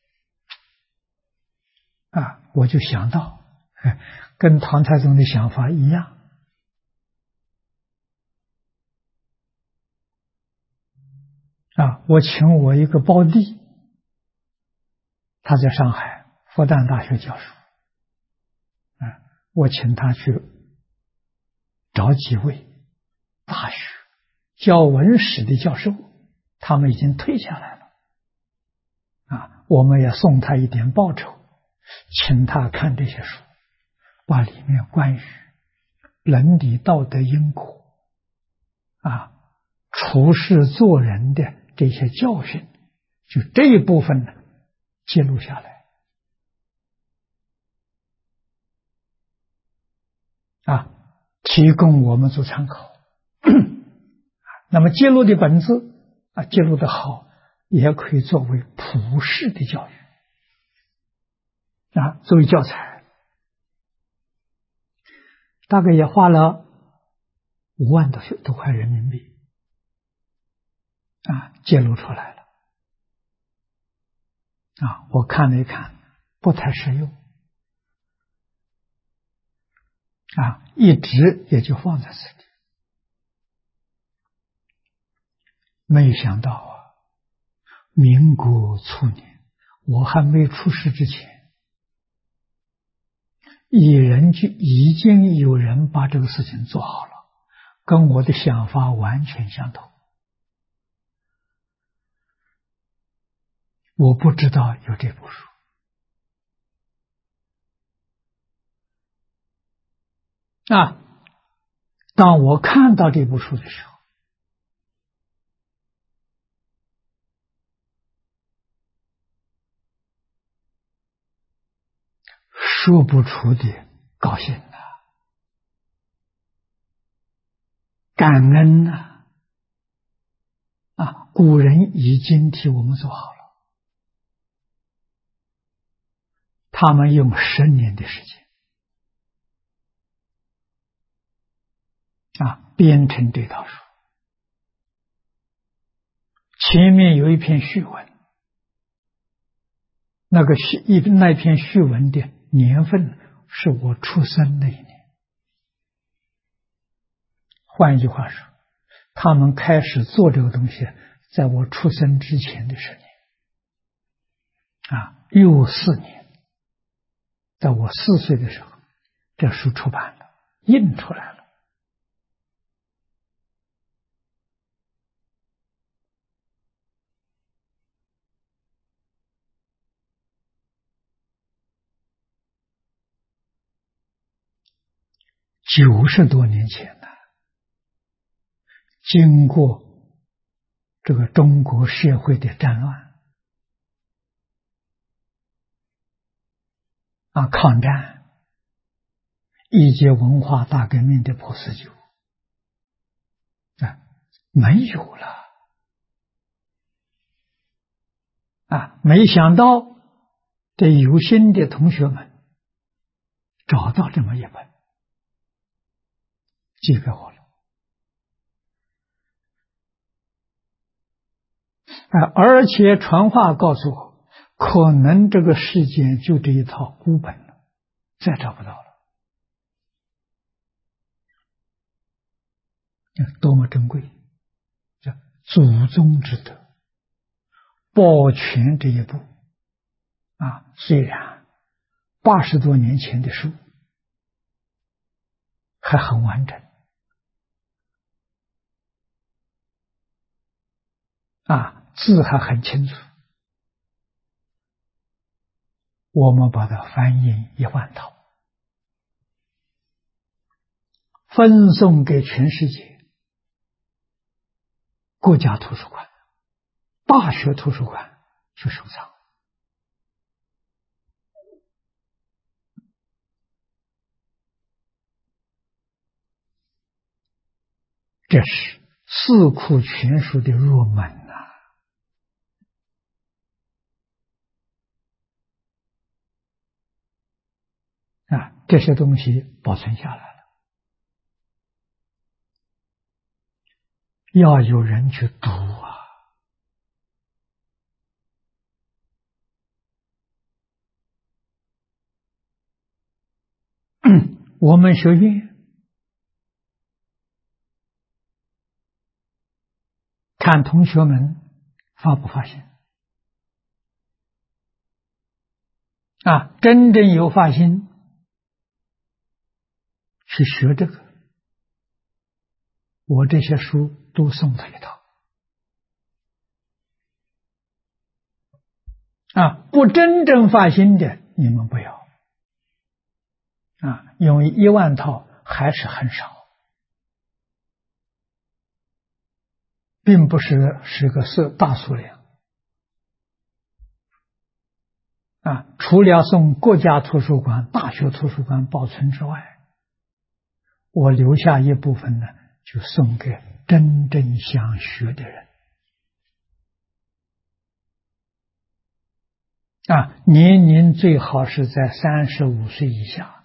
我就想到，跟唐太宗的想法一样。我请我一个胞弟，他在上海复旦大学教书，我请他去找几位大学教文史的教授，他们已经退下来了。我们也送他一点报酬，请他看这些书，把里面关于伦理道德因果处事做人的这些教训，就这一部分呢记录下来提供我们做参考。那么记录的本质记录的好，也可以作为普世的教育作为教材，大概也花了5万多块人民币揭露出来了我看了一看，不太实用一直也就放在这里。没想到民国初年，我还没出世之前，已经有人把这个事情做好了，跟我的想法完全相同。我不知道有这部书当我看到这部书的时候，说不出的高兴感恩古人已经替我们做好了，他们用10年的时间编成这套书。前面有一篇序文，那篇序文的年份是我出生那一年。换一句话说，他们开始做这个东西，在我出生之前的10年又4年，在我4岁的时候，这书出版了，印出来了。90多年前经过这个中国社会的战乱抗战，一届文化大革命的破四旧没有了没想到这有心的同学们找到这么一本，寄给我了而且传话告诉我，可能这个世界就这一套孤本了，再找不到了。多么珍贵，叫祖宗之德， 保全这一部虽然80多年前的书还很完整字还很清楚，我们把它翻译10000套，分送给全世界国家图书馆、大学图书馆去收藏。这是四库全书的入门这些东西保存下来了，要有人去读我们学院看同学们发不发心真正有发心去学这个，我这些书都送他一套不真正发心的你们不要因为10000套还是很少，并不是个大数量除了送国家图书馆、大学图书馆保存之外，我留下一部分呢，就送给真正想学的人年龄最好是在35岁以下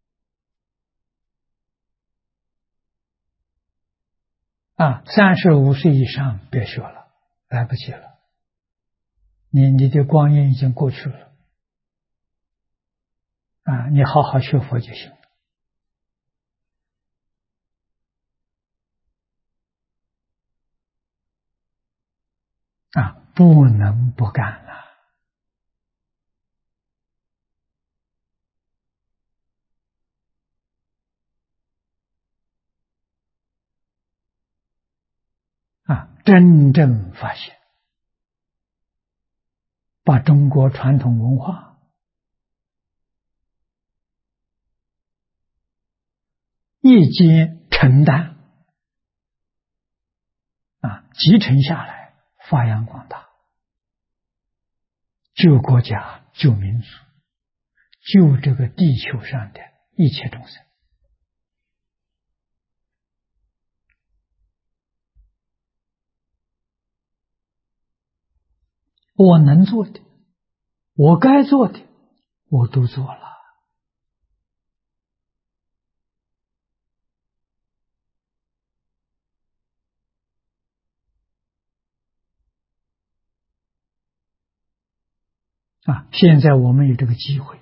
35岁以上别学了，来不及了，你的光阴已经过去了你好好学佛就行了不能不干了真正发现把中国传统文化一肩承担集成下来，发扬光大，救国家、救民族、救这个地球上的一切众生。我能做的，我该做的，我都做了现在我们有这个机会，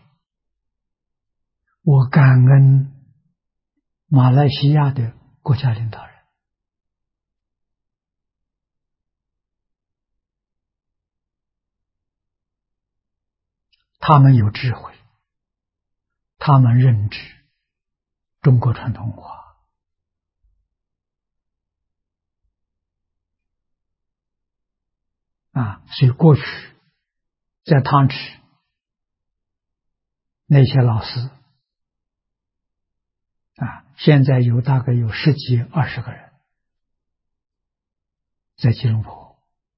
我感恩马来西亚的国家领导人，他们有智慧，他们认知中国传统文化所以过去在汤池那些老师现在大概有10几20个人在吉隆坡，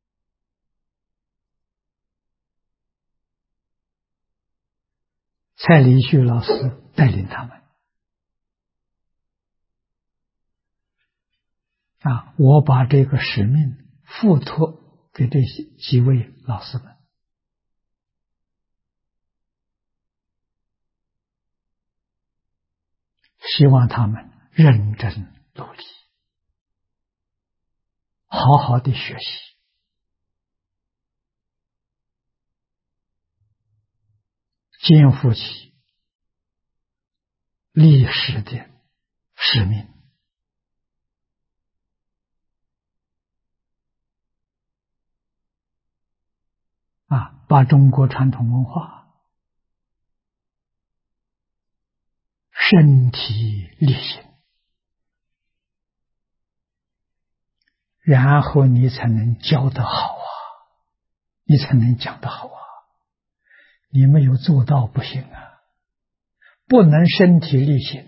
蔡礼旭老师带领他们我把这个使命付托给这几位老师们，希望他们认真努力，好好的学习，肩负起历史的使命。 把中国传统文化身体力行，然后你才能教得好你才能讲得好你没有做到不行不能身体力行，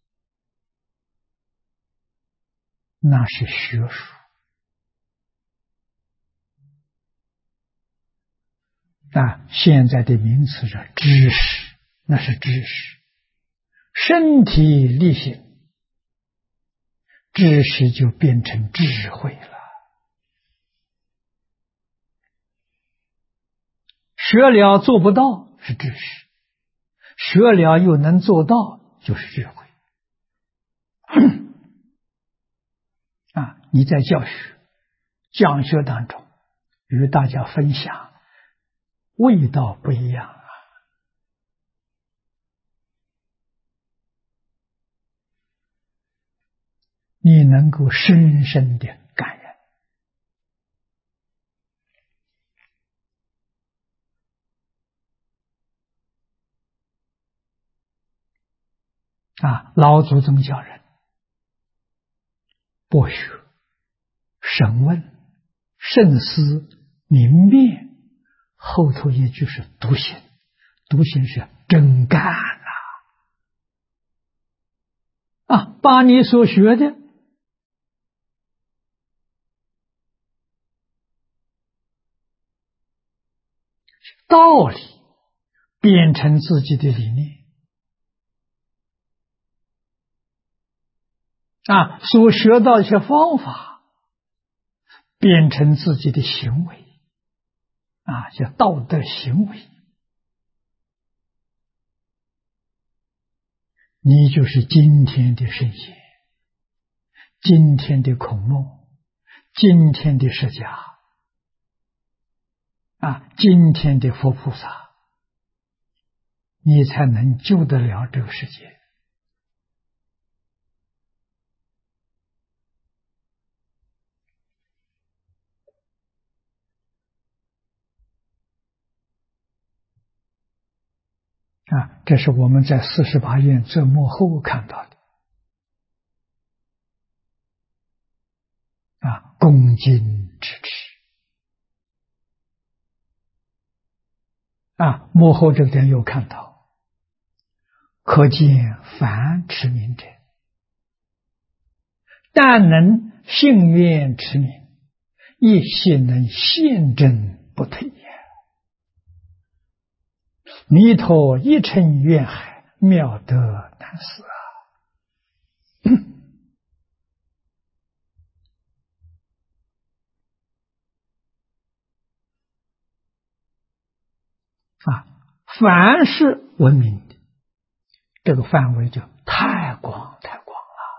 那是学术现在的名词是知识，那是知识。身体力行，知识就变成智慧了。学了做不到是知识，学了又能做到就是智慧。你在教学讲学当中与大家分享，味道不一样你能够深深的感人老祖宗教人博学审问慎思明辨，后头一句是笃行，笃行是真干把你所学的道理变成自己的理念所学到一些方法变成自己的行为叫道德行为，你就是今天的圣贤，今天的孔孟，今天的释迦今天的佛菩萨，你才能救得了这个世界这是我们在48愿这幕后看到的恭敬支持幕后这个点又看到，可见凡持名者，但能信愿持名，亦悉能现证不退也。弥陀一乘愿海，妙德难思凡是闻名的，这个范围就太广太广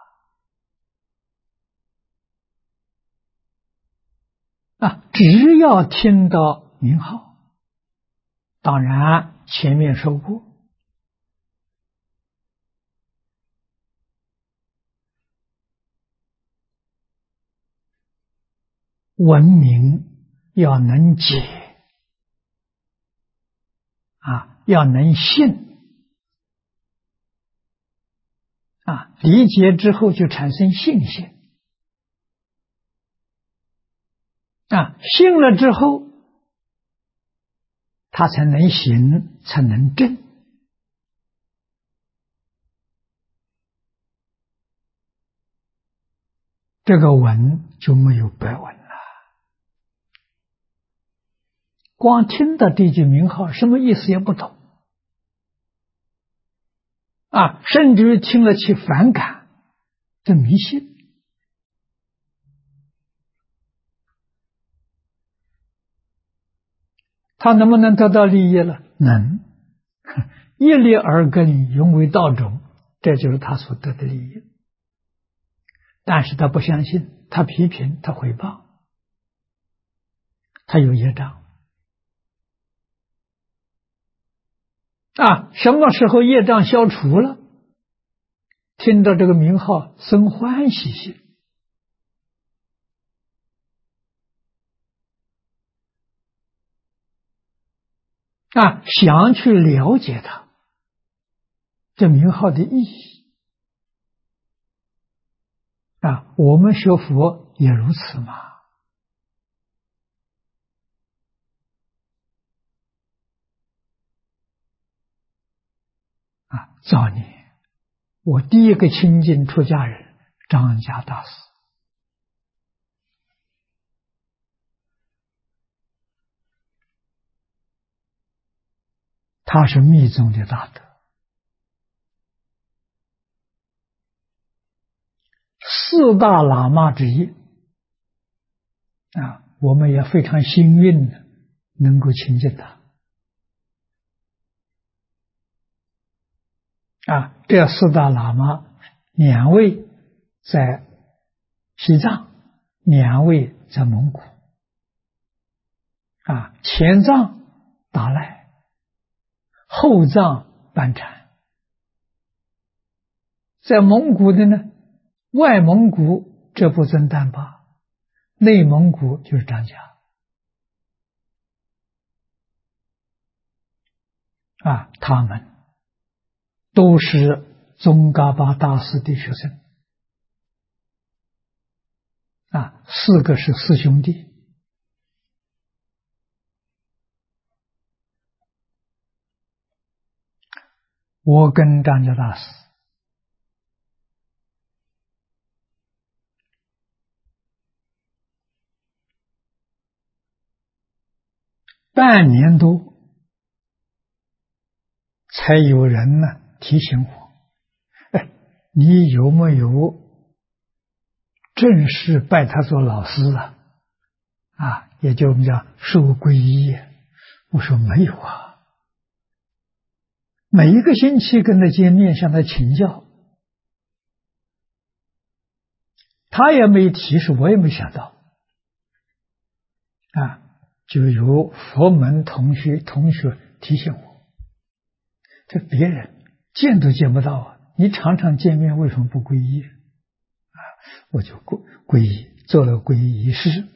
了只要听到名号，当然前面说过，闻名要能解要能信理解之后就产生信心信了之后他才能行，才能证这个闻就没有白闻了。光听到这句名号什么意思也不懂甚至于听了起反感，这迷信他能不能得到利益了？能。一粒耳根永为道种，这就是他所得的利益。但是他不相信，他批评，他诽谤，他有业障什么时候业障消除了，听到这个名号生欢喜心想去了解它这名号的意义我们学佛也如此嘛。早年我第一个亲近出家人张家大师，他是密宗的大德，四大喇嘛之一我们也非常幸运的能够亲近他这四大喇嘛2位在西藏，2位在蒙古前藏达赖，后藏班禅。在蒙古的呢，外蒙古这部尊丹巴，内蒙古就是张家他们都是宗喀巴大师的学生4个是4兄弟。我跟张家大师半年多才有人呢提醒我，你有没有正式拜他做老师也就我们讲受皈依。我说没有每一个星期跟他见面，向他请教，他也没提示，我也没想到就有佛门同学提醒我，这别人见都见不到你常常见面为什么不皈依我就皈依，做了皈依仪式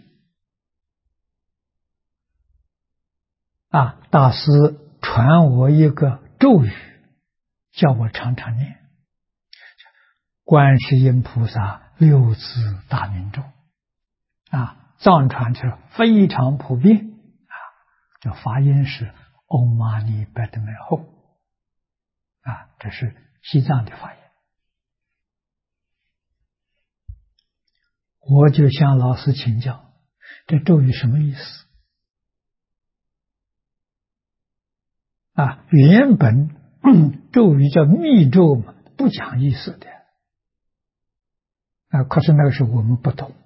大师传我一个咒语，叫我常常念观世音菩萨6字大明咒藏传是非常普遍这发音是唵嘛呢叭咪吽这是西藏的发音。我就向老师请教，这咒语什么意思原本咒语叫密咒嘛，不讲意思的可是那个时候我们不懂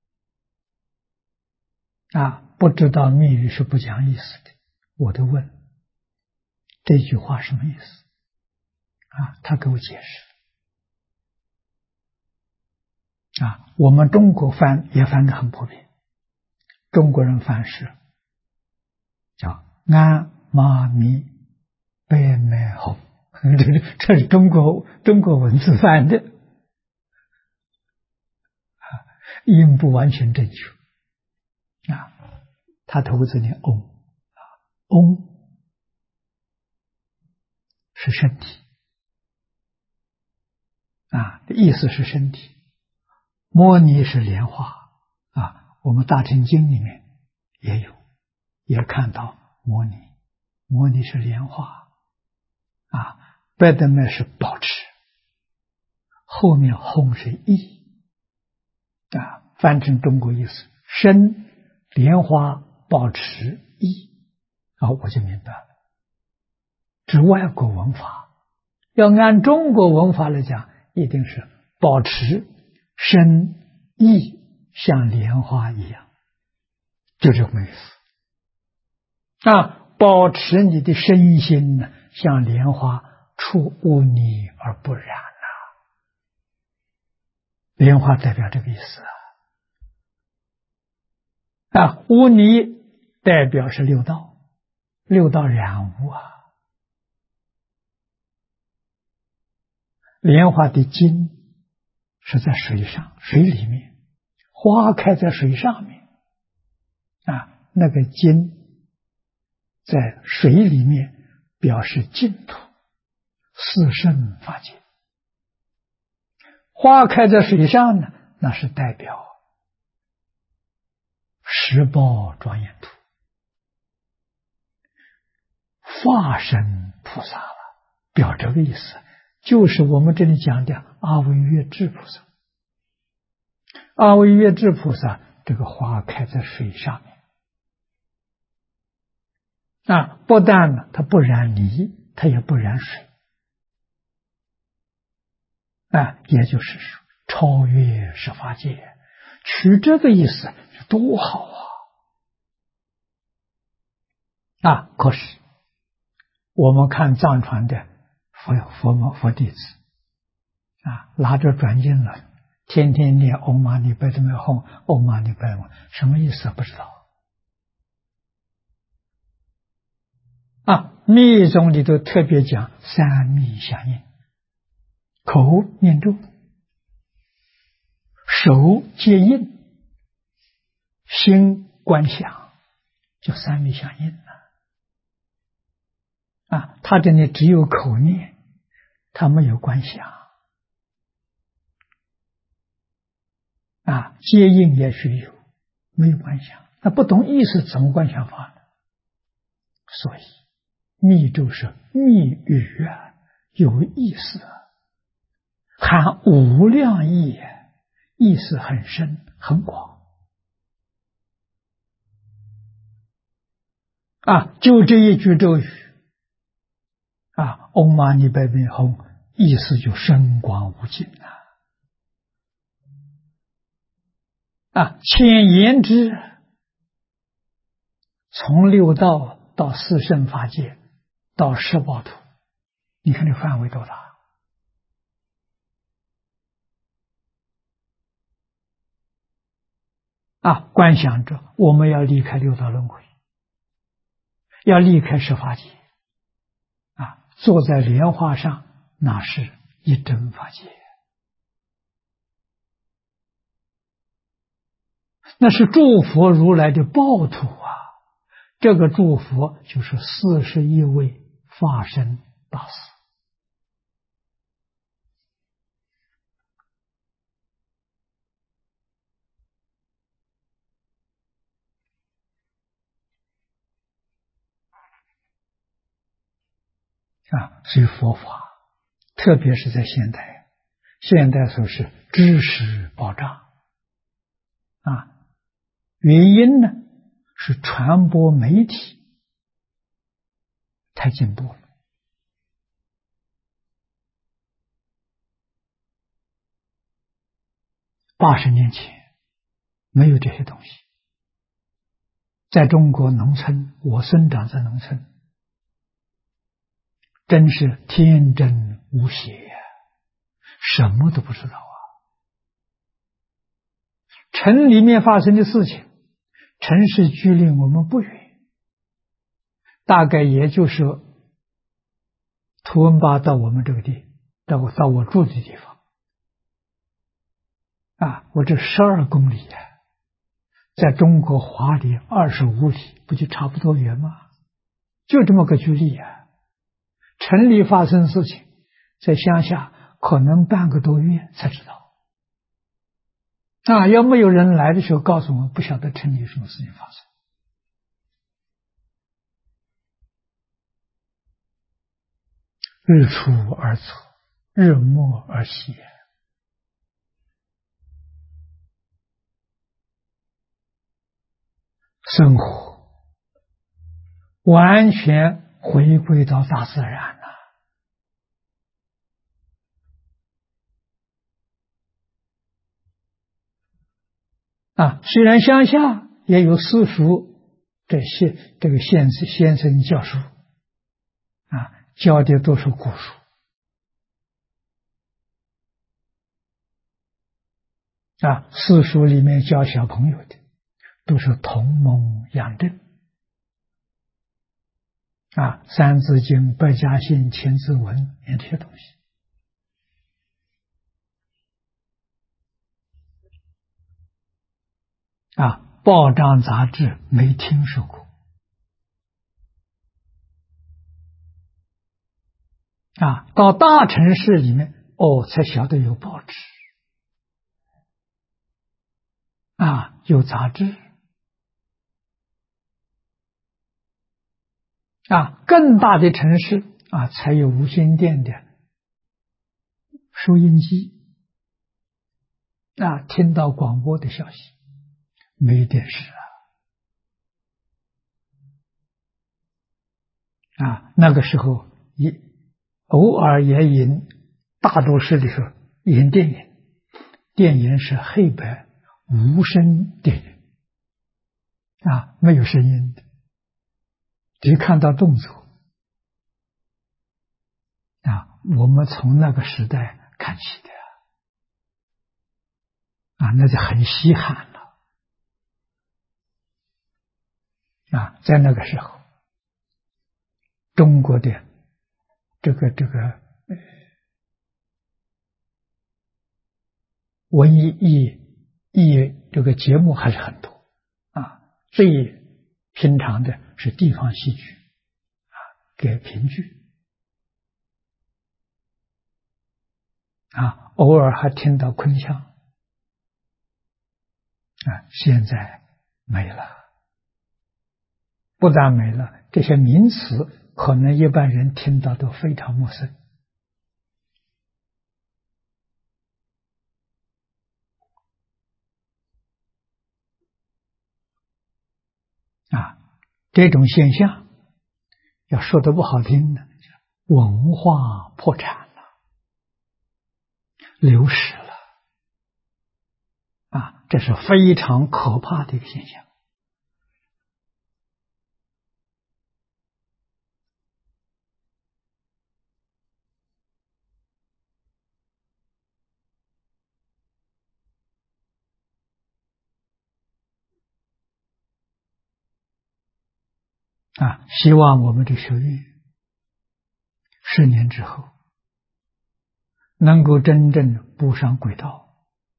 不知道密语是不讲意思的，我就问这句话什么意思他给我解释我们中国也翻得很普遍，中国人翻是叫安妈咪白麦红这是中国文字翻的音不完全正确他头字念嗡嗡是身体意思是身体，摩尼是莲花我们大乘经里面也看到摩尼是莲花白的麦是保持，后面吽是意翻成中国意思身莲花保持意我就明白了。这外国文法要按中国文法来讲，一定是保持身意像莲花一样，就这个意思保持你的身心呢，像莲花出污泥而不染莲花代表这个意思污泥代表是六道染污莲花的茎是在水上，水里面，花开在水上面那个茎在水里面表示净土，四圣法界。花开在水上呢，那是代表十报庄严土，化身菩萨了，表这个意思，就是我们这里讲的阿惟越致菩萨。阿惟越致菩萨，这个花开在水上面。不但呢，它不染泥，它也不染水，也就是超越十法界，取这个意思多好啊！可是我们看藏传的佛弟子拿着转经轮，天天念唵嘛呢叭咪吽，唵嘛呢叭咪，什么意思不知道。密宗里头特别讲三密相应，口念咒，手接印，心观想，叫三密相应他这里只有口念，他没有观想接印也许有，没有观想，那不懂意思怎么观想法呢？所以密咒是密语有意思，含无量义，意思很深很广就这一句咒语唵嘛呢叭咪吽，意思就深广无尽千言之，从六道到四圣法界到十报土，你看这范围多大观想着我们要离开六道轮回，要离开十法界坐在莲花上，那是一真法界，那是诸佛如来的报土这个诸佛就是41位法身大士所以佛法特别是在现代说是知识爆炸原因呢是传播媒体太进步了。80年前没有这些东西，在中国农村，我生长在农村，真是天真无邪什么都不知道城里面发生的事情，城市距离我们不远，大概也就是图文巴到我们这个地，到我住的地方我这12公里在中国华里25里，不就差不多远吗？就这么个距离城里发生事情，在乡下可能半个多月才知道要没有人来的时候告诉我们，不晓得城里有什么事情发生。日出而作，日没而息生活完全回归到大自然虽然乡下也有私塾，这个先生教书教的都是古书私塾里面教小朋友的都是同盟养正三字经、百家姓、千字文这些东西报章杂志没听说过到大城市里面，才晓得有报纸，有杂志，更大的城市才有无线电的收音机，听到广播的消息，没电视那个时候偶尔也引，大多数的时候引电影，电影是黑白无声电影，没有声音的，只看到动作我们从那个时代看起的那就很稀罕了在那个时候，中国的这个文艺这个节目还是很多最平常的是地方戏剧给评剧偶尔还听到昆腔现在没了，不但没了，这些名词可能一般人听到都非常陌生这种现象要说的不好听的，文化破产了，流失了这是非常可怕的一个现象希望我们的学院10年之后能够真正步上轨道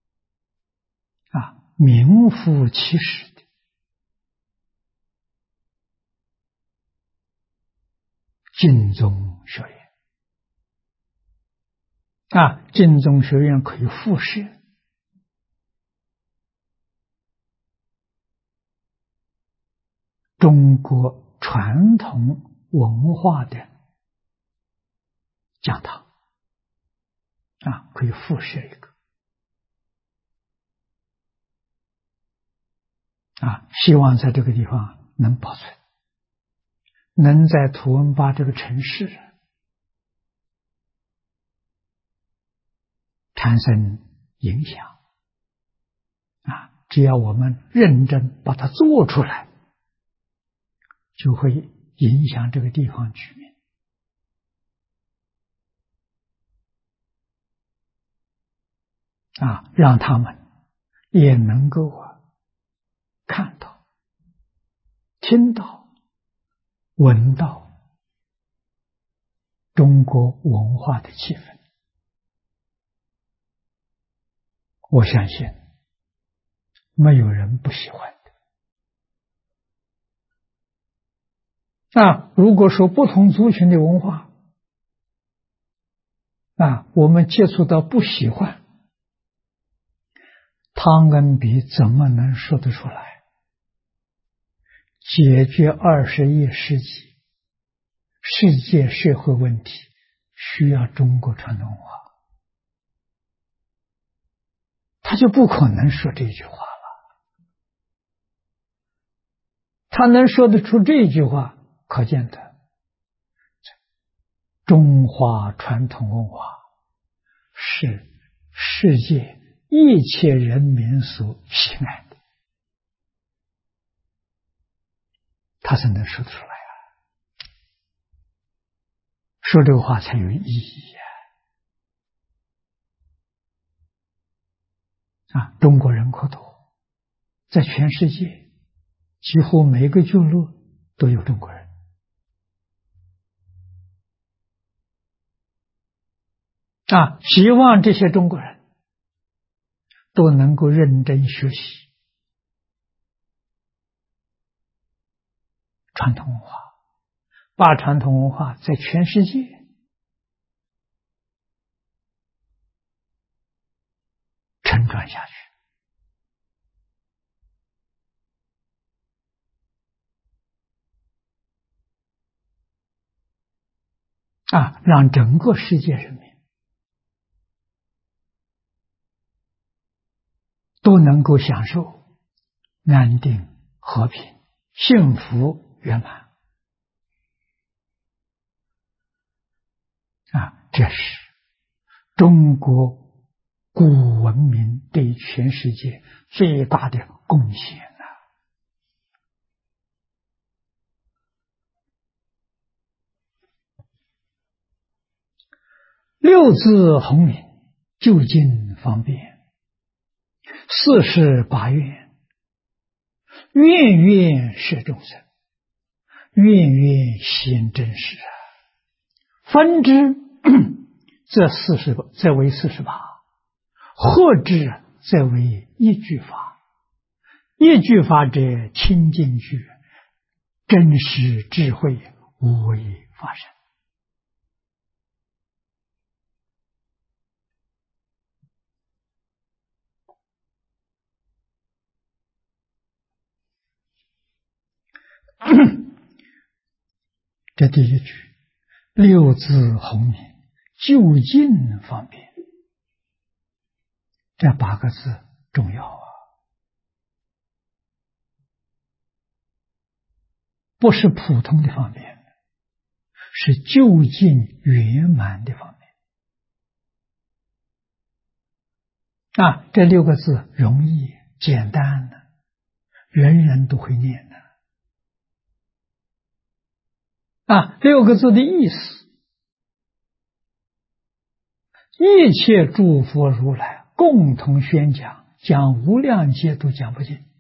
名副其实的净宗学院净宗学院可以辐射中国传统文化的讲堂可以辐射一个希望在这个地方能保存，能在图文巴这个城市产生影响只要我们认真把它做出来，就会影响这个地方居民让他们也能够看到、听到、闻到中国文化的气氛。我相信没有人不喜欢的如果说不同族群的文化我们接触到不喜欢，汤恩比怎么能说得出来解决21世纪世界社会问题需要中国传统文化？他就不可能说这句话了。他能说得出这句话，可见的中华传统文化是世界一切人民所喜爱的，他才能说得出来说这个话才有意义中国人口多，在全世界几乎每个角落都有中国人希望这些中国人都能够认真学习传统文化，把传统文化在全世界传下去。让整个世界人民都能够享受安定、和平、幸福、圆满。这是中国古文明对全世界最大的贡献。六字洪名，究竟方便，四事八愿，愿愿摄众生，愿愿行真实分之则为48，合之则为一句法。一句法者，清净句，真实智慧，无为法身。这第一句，六字洪名，究竟方便，这8个字重要不是普通的方便，是究竟圆满的方便。这6个字容易简单的，人人都会念的。6个字的意思，一切诸佛如来共同宣讲，讲无量劫都讲不尽。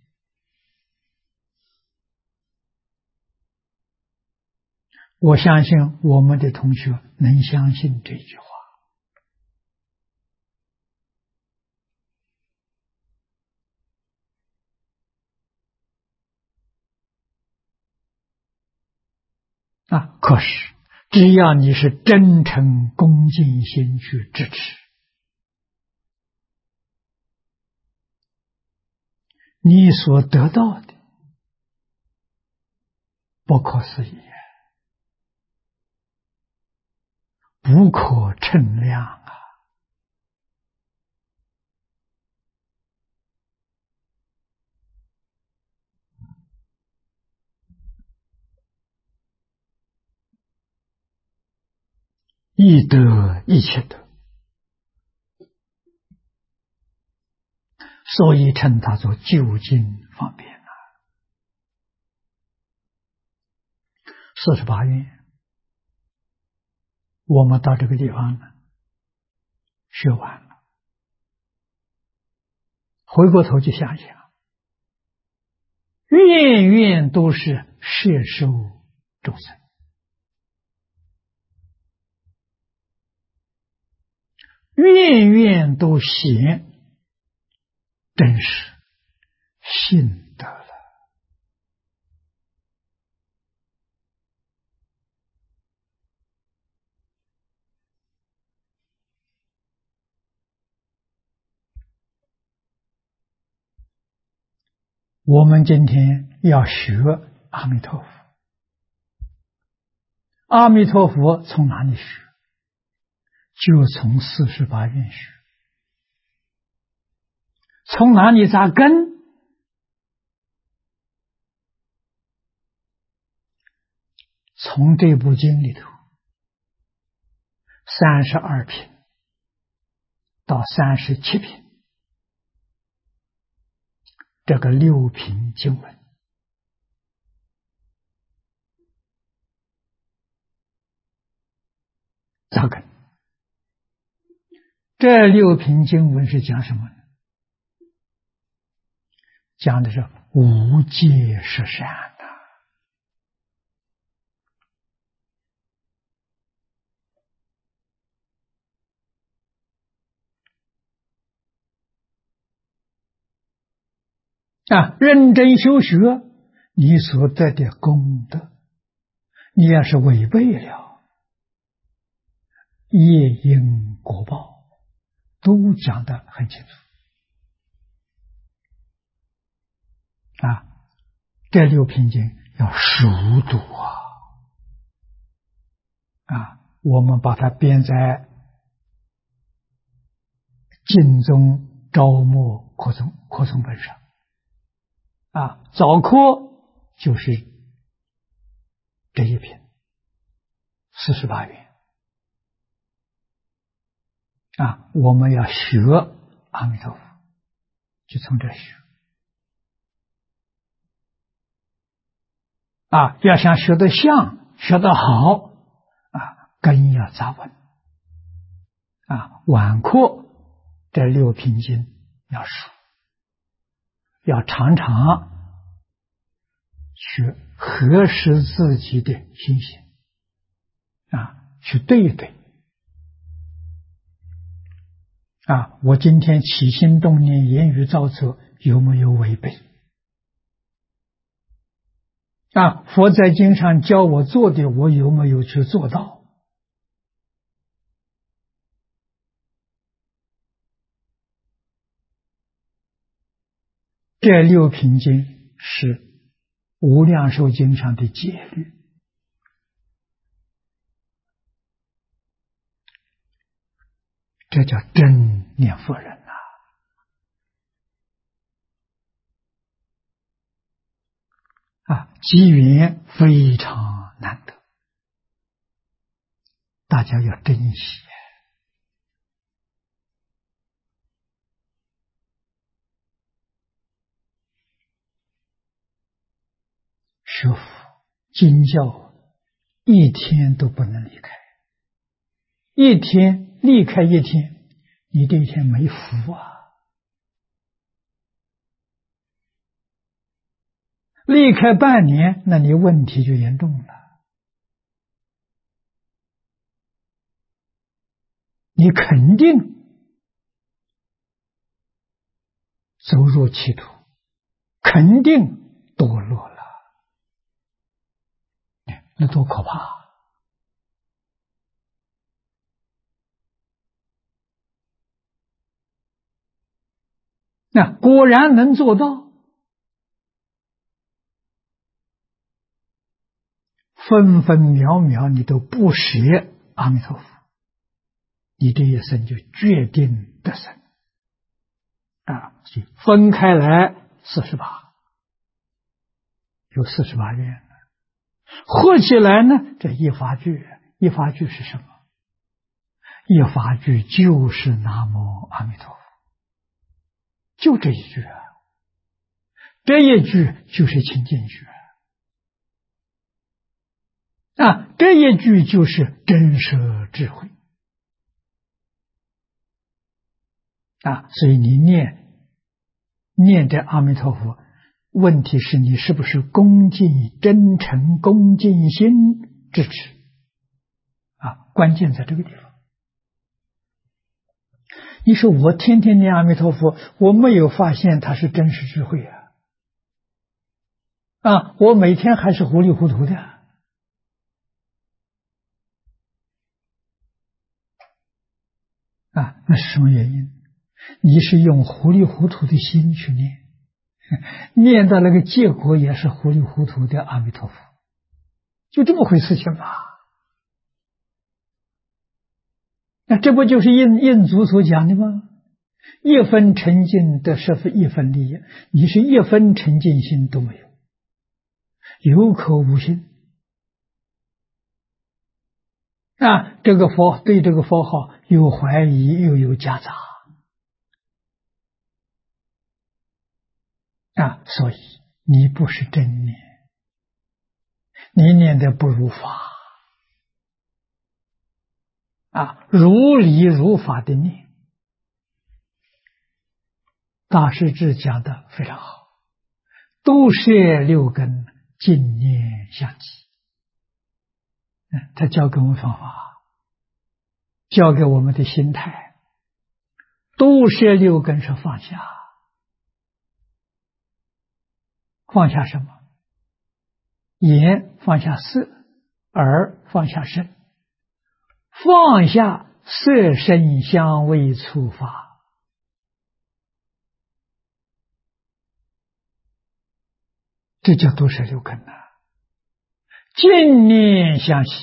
我相信我们的同学能相信这句话。可是只要你是真诚恭敬心去支持，你所得到的不可思议，不可称量一得一切得，所以称它做究竟方便48愿，我们到这个地方呢，学完了，回过头去想想，愿愿都是摄受众生，愿愿都显真实信得了。我们今天要学阿弥陀佛，阿弥陀佛从哪里学？就从48愿学。从哪里扎根？从这部经里头32品到37品，这个6品经文，扎根。这6品经文是讲什么呢？讲的是无戒十善认真修学，你所得的功德，你要是违背了，业因果报都讲得很清楚。 啊，这六品经要熟读我们把它编在经宗招募课程本上早课就是这一品48元我们要学阿弥陀佛，就从这学要想学得像，学得好根要扎稳晚课这六品经要熟，要常常去核实自己的心性去对一对我今天起心动念、言语造作有没有违背佛在经上教我做的，我有没有去做到？这六品经是无量寿经上的戒律这叫真念佛人机缘非常难得，大家要珍惜学佛经教一天都不能离开，一天离开一天，你这一天没福离开半年，那你问题就严重了，你肯定走入歧途，肯定堕落了，那多可怕那果然能做到，分分秒秒你都不舍阿弥陀佛，你这一生就决定得生所以分开来48，有48愿合起来呢，这一法句是什么？一法句就是南无阿弥陀佛，就这一句这一句就是清净句这一句就是真实智慧所以你念这阿弥陀佛，问题是你是不是恭敬真诚恭敬心支持关键在这个地方。你说我天天念阿弥陀佛，我没有发现它是真实智慧我每天还是糊里糊涂的那是什么原因？你是用糊里糊涂的心去念，念到那个结果也是糊里糊涂的阿弥陀佛，就这么回事情吧。那这不就是印祖所讲的吗？一分沉静得是一分利益，你是一分沉静心都没有，有口无心这个对这个佛号有怀疑又有夹杂所以你不是真念，你念的不如法如理如法的念。大师志讲的非常好，都摄六根，净念相继他教给我们方法，教给我们的心态，都摄六根是放下，放下什么？眼放下色，耳放下身，放下色声香味触法这叫多舍六根呐。净念相续，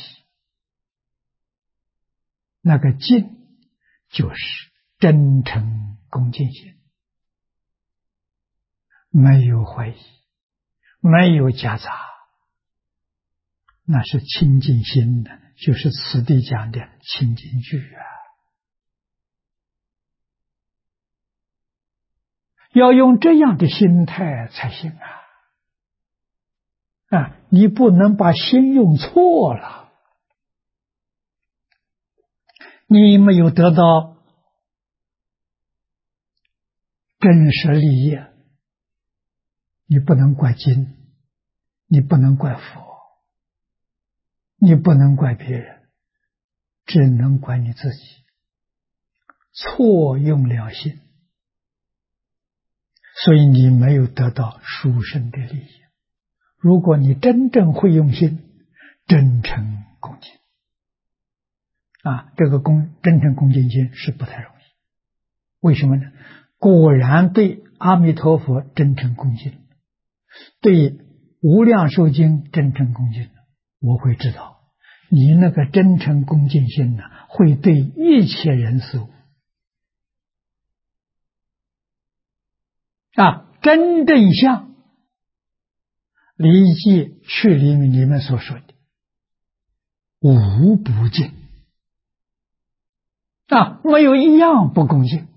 那个净就是真诚恭敬心，没有怀疑，没有夹杂，那是清净心的，就是此地讲的清净句啊。要用这样的心态才行啊！你不能把心用错了，你没有得到真实利益，你不能怪经，你不能怪佛，你不能怪别人，只能怪你自己，错用了心，所以你没有得到殊胜的利益。如果你真正会用心，真诚恭敬这个真诚恭敬心是不太容易。为什么呢？果然对阿弥陀佛真诚恭敬，对无量寿经真诚恭敬，我会知道你那个真诚恭敬心会对一切人事物真正像离记去里面所说的无不敬没有一样不恭敬，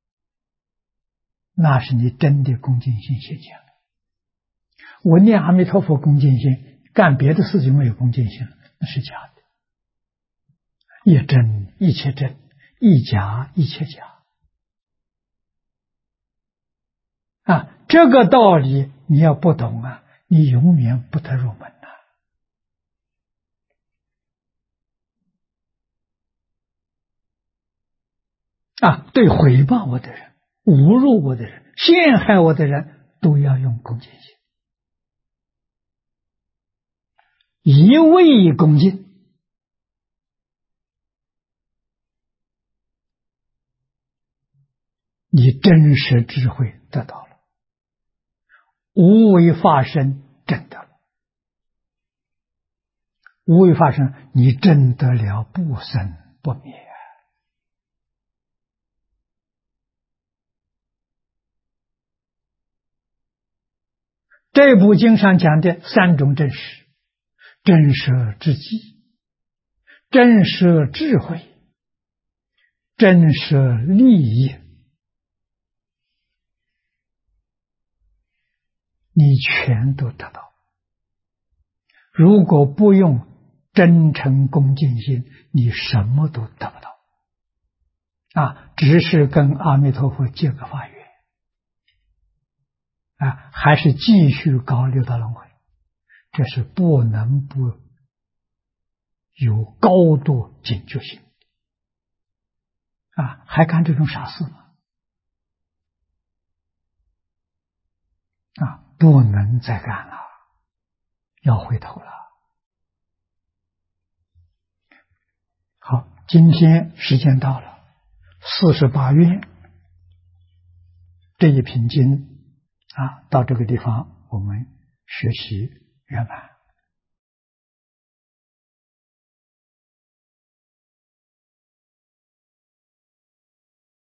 那是你真的恭敬心现前了。我念阿弥陀佛恭敬心，干别的事情没有恭敬心了，那是假的。一真一切真，一假一切假这个道理你要不懂你永远不得入门对毁谤我的人、侮辱我的人、陷害我的人，都要用恭敬心，一味恭敬，你真实智慧得到了，无为法身证得了，无为法身，你证得了不生不灭这部经上讲的三种真实：真实之机、真实智慧、真实利益，你全都得到。如果不用真诚恭敬心，你什么都得不到只是跟阿弥陀佛结个法缘还是继续搞六道轮回，这是不能不有高度警觉性还干这种傻事吗？不能再干了，要回头了。好，今天时间到了，48愿这一品经到这个地方我们学习圆满。